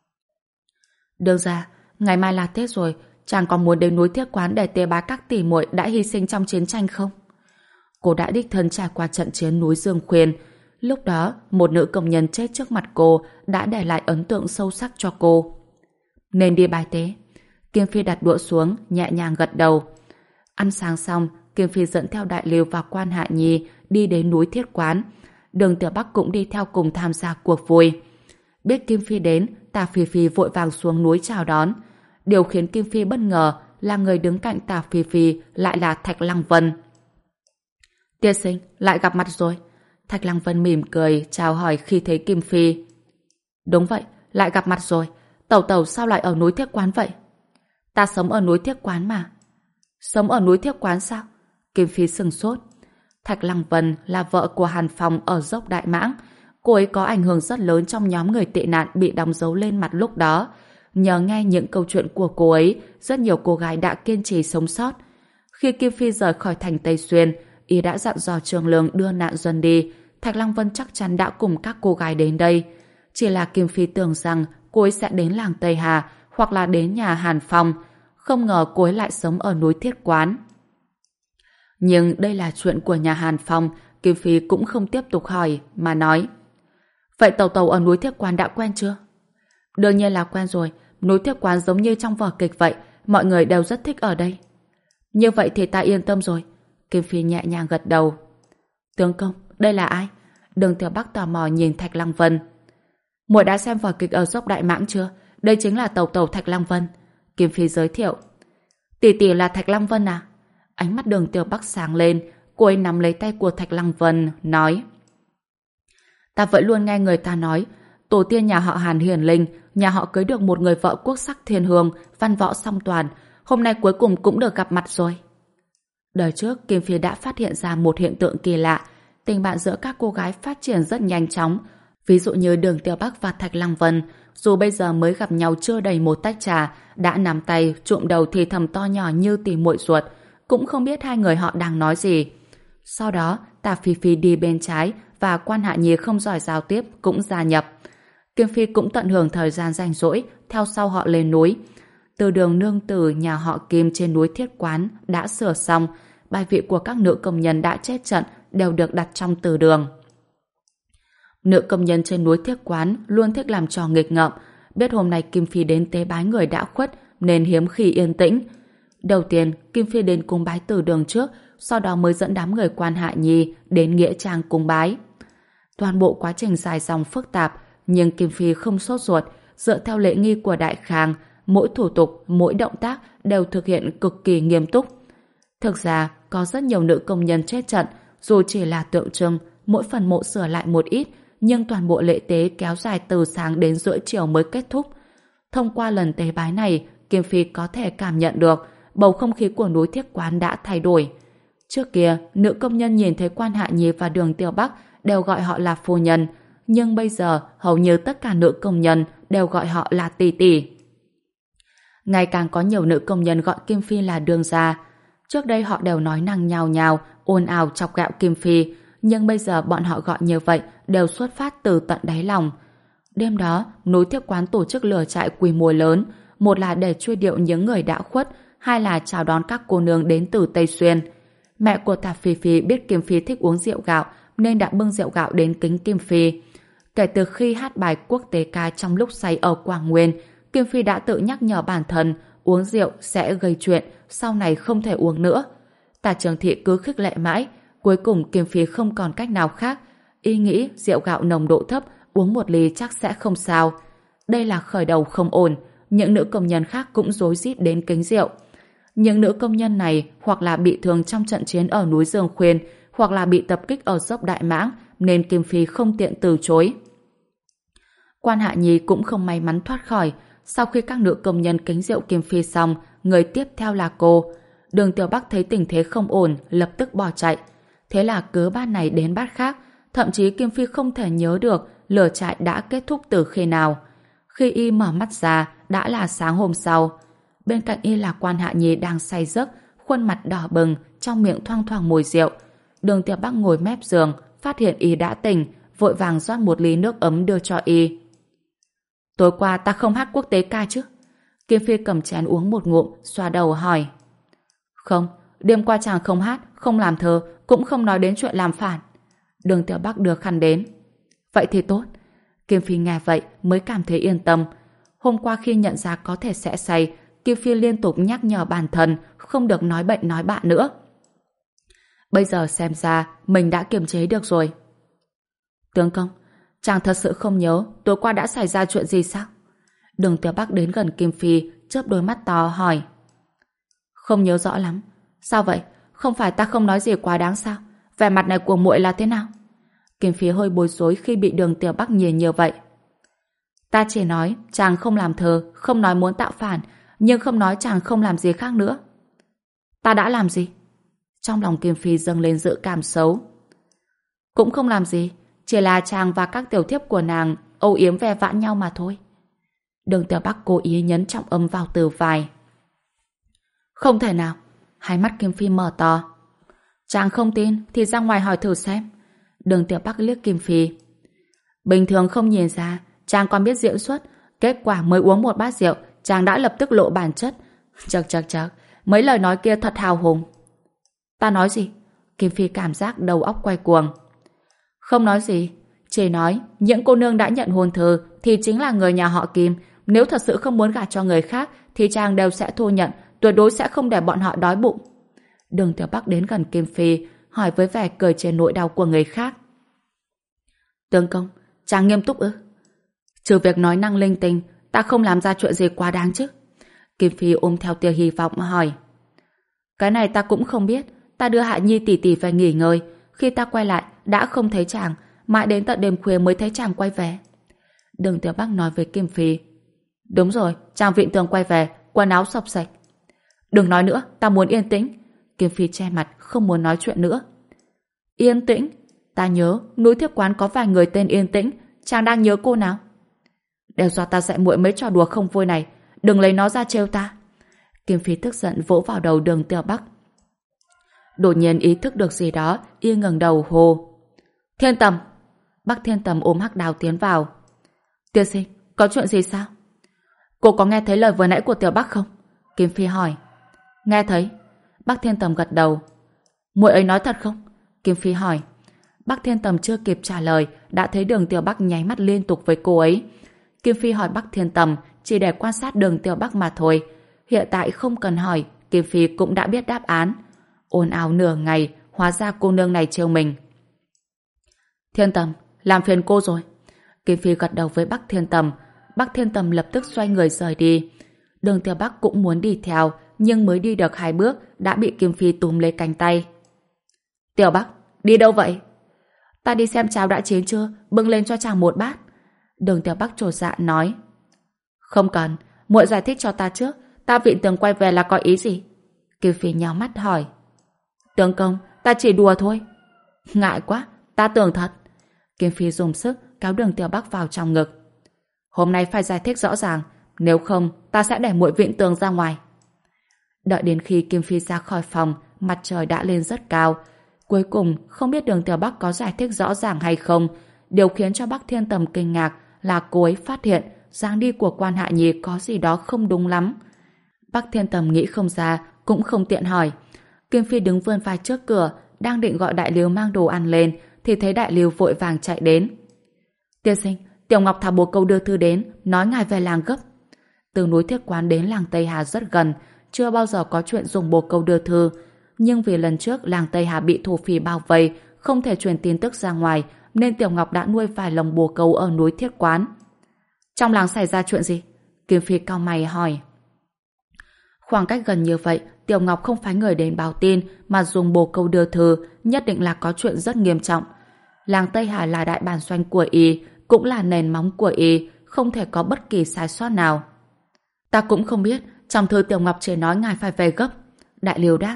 Đường ra, ngày mai là Tết rồi, chàng có muốn đến núi Thiết Quán để tế bái các tỷ muội đã hy sinh trong chiến tranh không? Cô đã đích thân trải qua trận chiến núi Dương Khuyên. Lúc đó, một nữ công nhân chết trước mặt cô đã để lại ấn tượng sâu sắc cho cô. Nên đi bái tế. Kim Phi đặt đũa xuống, nhẹ nhàng gật đầu. Ăn sáng xong, Kim Phi dẫn theo Đại Lưu và Quan Hạ Nhi đi đến núi Thiết Quán. Đường Tiểu Bắc cũng đi theo cùng tham gia cuộc vui. Biết Kim Phi đến, Tả Phì Phì vội vàng xuống núi chào đón. Điều khiến Kim Phi bất ngờ là người đứng cạnh Tả Phì Phì lại là Thạch Lăng Vân. Tiên sinh, lại gặp mặt rồi. Thạch Lăng Vân mỉm cười chào hỏi khi thấy Kim Phi. Đúng vậy, lại gặp mặt rồi. Tẩu tẩu sao lại ở núi Thiết Quán vậy? Ta sống ở núi Thiết Quán mà. Sống ở núi Thiết Quán sao? Kim Phi sừng sốt. Thạch Lăng Vân là vợ của Hàn Phong ở dốc Đại Mãng. Cô ấy có ảnh hưởng rất lớn trong nhóm người tị nạn bị đóng dấu lên mặt lúc đó. Nhờ nghe những câu chuyện của cô ấy, rất nhiều cô gái đã kiên trì sống sót. Khi Kim Phi rời khỏi thành Tây Xuyên, y đã dặn dò Trường Lương đưa nạn dân đi. Thạch Lăng Vân chắc chắn đã cùng các cô gái đến đây. Chỉ là Kim Phi tưởng rằng cô ấy sẽ đến làng Tây Hà hoặc là đến nhà Hàn Phong. Không ngờ cô ấy lại sống ở núi Thiết Quán. Nhưng đây là chuyện của nhà Hàn Phong, Kim Phi cũng không tiếp tục hỏi, mà nói. Vậy tàu tàu ở núi Thiết Quán đã quen chưa? Đương nhiên là quen rồi, núi Thiết Quán giống như trong vở kịch vậy, mọi người đều rất thích ở đây. Như vậy thì ta yên tâm rồi. Kim Phi nhẹ nhàng gật đầu. Tướng công, đây là ai? Đường Tiểu Bắc tò mò nhìn Thạch Lăng Vân. Muội đã xem vở kịch ở dốc Đại Mãng chưa? Đây chính là tàu tàu Thạch Lăng Vân. Kim Phi giới thiệu. Tỷ tỷ là Thạch Lăng Vân à? Ánh mắt Đường Tiểu Bắc sáng lên, cô ấy nắm lấy tay của Thạch Lăng Vân, nói. Ta vẫn luôn nghe người ta nói, tổ tiên nhà họ Hàn hiền linh, nhà họ cưới được một người vợ quốc sắc thiên hương, văn võ song toàn, hôm nay cuối cùng cũng được gặp mặt rồi. Đời trước, Kim Phi đã phát hiện ra một hiện tượng kỳ lạ, tình bạn giữa các cô gái phát triển rất nhanh chóng. Ví dụ như Đường Tiêu Bắc và Thạch Lăng Vân, dù bây giờ mới gặp nhau chưa đầy một tách trà, đã nắm tay, trụm đầu thì thầm to nhỏ như tỉ muội ruột, cũng không biết hai người họ đang nói gì. Sau đó, Tả Phi Phi đi bên trái và Quan Hạ Nhi không giỏi giao tiếp cũng gia nhập. Kim Phi cũng tận hưởng thời gian rảnh rỗi, theo sau họ lên núi. Từ đường nương tử nhà họ Kim trên núi Thiết Quán đã sửa xong, bài vị của các nữ công nhân đã chết trận đều được đặt trong từ đường. Nữ công nhân trên núi Thiết Quán luôn thích làm trò nghịch ngợm, biết hôm nay Kim Phi đến tế bái người đã khuất nên hiếm khi yên tĩnh. Đầu tiên, Kim Phi đến cung bái từ đường trước, sau đó mới dẫn đám người Quan Hạ Nhi đến nghĩa trang cung bái. Toàn bộ quá trình dài dòng phức tạp, nhưng Kim Phi không sốt ruột, dựa theo lễ nghi của Đại Khang, mỗi thủ tục, mỗi động tác đều thực hiện cực kỳ nghiêm túc. Thực ra, có rất nhiều nữ công nhân chết trận, dù chỉ là tượng trưng, mỗi phần mộ sửa lại một ít, nhưng toàn bộ lễ tế kéo dài từ sáng đến rưỡi chiều mới kết thúc. Thông qua lần tế bái này, Kim Phi có thể cảm nhận được bầu không khí của núi Thiết Quán đã thay đổi. Trước kia, nữ công nhân nhìn thấy Quan Hạ Nhi và Đường Tiêu Bắc đều gọi họ là phu nhân, nhưng bây giờ hầu như tất cả nữ công nhân đều gọi họ là tỷ tỷ. Ngày càng có nhiều nữ công nhân gọi Kim Phi là đường gia. Trước đây họ đều nói năng nhào nhào, ồn ào chọc ghẹo Kim Phi, nhưng bây giờ bọn họ gọi như vậy đều xuất phát từ tận đáy lòng. Đêm đó, núi Thiết Quán tổ chức lửa trại quy mô lớn, một là để truy điệu những người đã khuất, hai là chào đón các cô nương đến từ Tây Xuyên. Mẹ của Tạp Phi Phi biết Kim Phi thích uống rượu gạo nên đã bưng rượu gạo đến kính Kim Phi. Kể từ khi hát bài quốc tế ca trong lúc say ở Quảng Nguyên, Kim Phi đã tự nhắc nhở bản thân uống rượu sẽ gây chuyện, sau này không thể uống nữa. Tả Trường Thị cứ khích lệ mãi, cuối cùng Kim Phi không còn cách nào khác. Y nghĩ rượu gạo nồng độ thấp, uống một ly chắc sẽ không sao. Đây là khởi đầu không ổn, những nữ công nhân khác cũng rối rít đến kính rượu. Những nữ công nhân này hoặc là bị thương trong trận chiến ở núi Dương Khuyên, hoặc là bị tập kích ở dốc Đại Mãng, nên Kim Phi không tiện từ chối. Quan Hạ Nhi cũng không may mắn thoát khỏi. Sau khi các nữ công nhân kính rượu Kim Phi xong, người tiếp theo là cô. Đường Tiểu Bắc thấy tình thế không ổn, lập tức bỏ chạy. Thế là cứ bát này đến bát khác, thậm chí Kim Phi không thể nhớ được lửa trại đã kết thúc từ khi nào. Khi y mở mắt ra, đã là sáng hôm sau. Bên cạnh y là Quan Hạ Nhi đang say giấc, khuôn mặt đỏ bừng, trong miệng thoang thoảng mùi rượu. Đường Tiểu Bắc ngồi mép giường, phát hiện y đã tỉnh, vội vàng rót một ly nước ấm đưa cho y. Tối qua ta không hát quốc tế ca chứ? Kim Phi cầm chén uống một ngụm, xoa đầu hỏi. Không, đêm qua chàng không hát, không làm thơ, cũng không nói đến chuyện làm phản. Đường Tiểu Bắc đưa khăn đến. Vậy thì tốt. Kim Phi nghe vậy mới cảm thấy yên tâm. Hôm qua khi nhận ra có thể sẽ say, Kim Phi liên tục nhắc nhở bản thân không được nói bệnh nói bạ nữa. Bây giờ xem ra mình đã kiềm chế được rồi. Tướng công, chàng thật sự không nhớ tối qua đã xảy ra chuyện gì sao? Đường Tiểu Bắc đến gần Kim Phi, chớp đôi mắt to hỏi. Không nhớ rõ lắm. Sao vậy? Không phải ta không nói gì quá đáng sao? Vẻ mặt này của muội là thế nào? Kim Phi hơi bối rối khi bị Đường Tiểu Bắc nhìn như vậy. Ta chỉ nói chàng không làm thơ, không nói muốn tạo phản, nhưng không nói chàng không làm gì khác nữa. Ta đã làm gì? Trong lòng Kim Phi dâng lên dự cảm xấu. Cũng không làm gì, chỉ là chàng và các tiểu thiếp của nàng âu yếm ve vãn nhau mà thôi. Đường Tiểu Bắc cố ý nhấn trọng âm vào từ vài. Không thể nào. Hai mắt Kim Phi mở to. Chàng không tin thì ra ngoài hỏi thử xem. Đường Tiểu Bắc liếc Kim Phi. Bình thường không nhìn ra, chàng còn biết diễn xuất, kết quả mới uống một bát rượu, chàng đã lập tức lộ bản chất. Chật chật chật, mấy lời nói kia thật hào hùng. Ta nói gì? Kim Phi cảm giác đầu óc quay cuồng. Không nói gì, chỉ nói những cô nương đã nhận hôn thư thì chính là người nhà họ Kim. Nếu thật sự không muốn gả cho người khác thì chàng đều sẽ thu nhận, tuyệt đối sẽ không để bọn họ đói bụng. Đường Tiểu Bắc đến gần Kim Phi, hỏi với vẻ cười trên nỗi đau của người khác. Tướng công, chàng nghiêm túc ư? Trừ việc nói năng linh tinh, ta không làm ra chuyện gì quá đáng chứ? Kim Phi ôm theo tia hy vọng mà hỏi. Cái này ta cũng không biết. Ta đưa Hạ Nhi tỷ tỷ về nghỉ ngơi. Khi ta quay lại, đã không thấy chàng. Mãi đến tận đêm khuya mới thấy chàng quay về. Đường Tiểu Bắc nói với Kim Phi. Đúng rồi, chàng vịn tường quay về, quần áo sọc sạch. Đừng nói nữa, ta muốn yên tĩnh. Kim Phi che mặt, không muốn nói chuyện nữa. Yên tĩnh? Ta nhớ, núi Thiết Quán có vài người tên Yên Tĩnh, chàng đang nhớ cô nào? Đều do ta dạy muội mấy trò đùa không vui này, đừng lấy nó ra trêu ta. Kim Phi tức giận vỗ vào đầu Đường Tiểu Bắc. Đột nhiên ý thức được gì đó, y ngẩng đầu hô. Thiên Tầm! Bắc Thiên Tầm ôm Hắc Đào tiến vào. Tiên sinh, có chuyện gì sao? Cô có nghe thấy lời vừa nãy của Tiểu Bắc không? Kim Phi hỏi. Nghe thấy. Bắc Thiên Tầm gật đầu. Muội ấy nói thật không? Kim Phi hỏi. Bắc Thiên Tầm chưa kịp trả lời, đã thấy Đường Tiểu Bắc nháy mắt liên tục với cô ấy. Kim Phi hỏi Bắc Thiên Tầm chỉ để quan sát Đường Tiểu Bắc mà thôi. Hiện tại không cần hỏi, Kim Phi cũng đã biết đáp án. Ồn ào nửa ngày, hóa ra cô nương này trêu mình. Thiên Tầm, làm phiền cô rồi. Kim Phi gật đầu với Bắc Thiên Tầm. Bắc Thiên Tầm lập tức xoay người rời đi. Đường Tiểu Bắc cũng muốn đi theo, nhưng mới đi được hai bước đã bị Kim Phi túm lấy cánh tay. Tiểu Bắc, đi đâu vậy? Ta đi xem cháo đã chín chưa, bưng lên cho chàng một bát. Đường Tiểu Bắc trột dạ nói. Không cần, muội giải thích cho ta trước, ta vị tướng quay về là có ý gì? Kim Phi nhào mắt hỏi. Tướng công, ta chỉ đùa thôi. Ngại quá, ta tưởng thật. Kim Phi dùng sức kéo Đường Tiểu Bắc vào trong ngực. Hôm nay phải giải thích rõ ràng, nếu không ta sẽ để muội viện tường ra ngoài. Đợi đến khi Kim Phi ra khỏi phòng, mặt trời đã lên rất cao. Cuối cùng không biết Đường Tiểu Bắc có giải thích rõ ràng hay không. Điều khiến cho Bắc Thiên Tầm kinh ngạc là cô ấy phát hiện dáng đi của Quan Hạ Nhi có gì đó không đúng lắm. Bắc Thiên Tầm nghĩ không ra, cũng không tiện hỏi. Kim Phi đứng vươn vai trước cửa, đang định gọi Đại Lưu mang đồ ăn lên, thì thấy Đại Lưu vội vàng chạy đến. Tiên sinh, Tiểu Ngọc thả bồ câu đưa thư đến, nói ngài về làng gấp. Từ núi Thiết Quán đến làng Tây Hà rất gần, chưa bao giờ có chuyện dùng bồ câu đưa thư. Nhưng vì lần trước làng Tây Hà bị thổ phỉ bao vây, không thể truyền tin tức ra ngoài, nên Tiểu Ngọc đã nuôi vài lồng bồ câu ở núi Thiết Quán. Trong làng xảy ra chuyện gì? Kim Phi cau mày hỏi. Khoảng cách gần như vậy, Tiểu Ngọc không phái người đến báo tin mà dùng bồ câu đưa thư, nhất định là có chuyện rất nghiêm trọng. Làng Tây Hà là đại bản doanh của y, cũng là nền móng của y, không thể có bất kỳ sai sót nào. Ta cũng không biết, trong thư Tiểu Ngọc chỉ nói ngài phải về gấp. Đại Liêu đáp.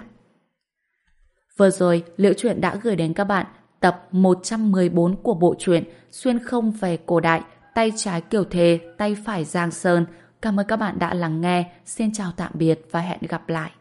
Vừa rồi, Liễu Chuyện đã gửi đến các bạn tập một trăm mười bốn của bộ truyện Xuyên không về cổ đại, tay trái Kiều Thề, tay phải Giang Sơn. Cảm ơn các bạn đã lắng nghe. Xin chào tạm biệt và hẹn gặp lại.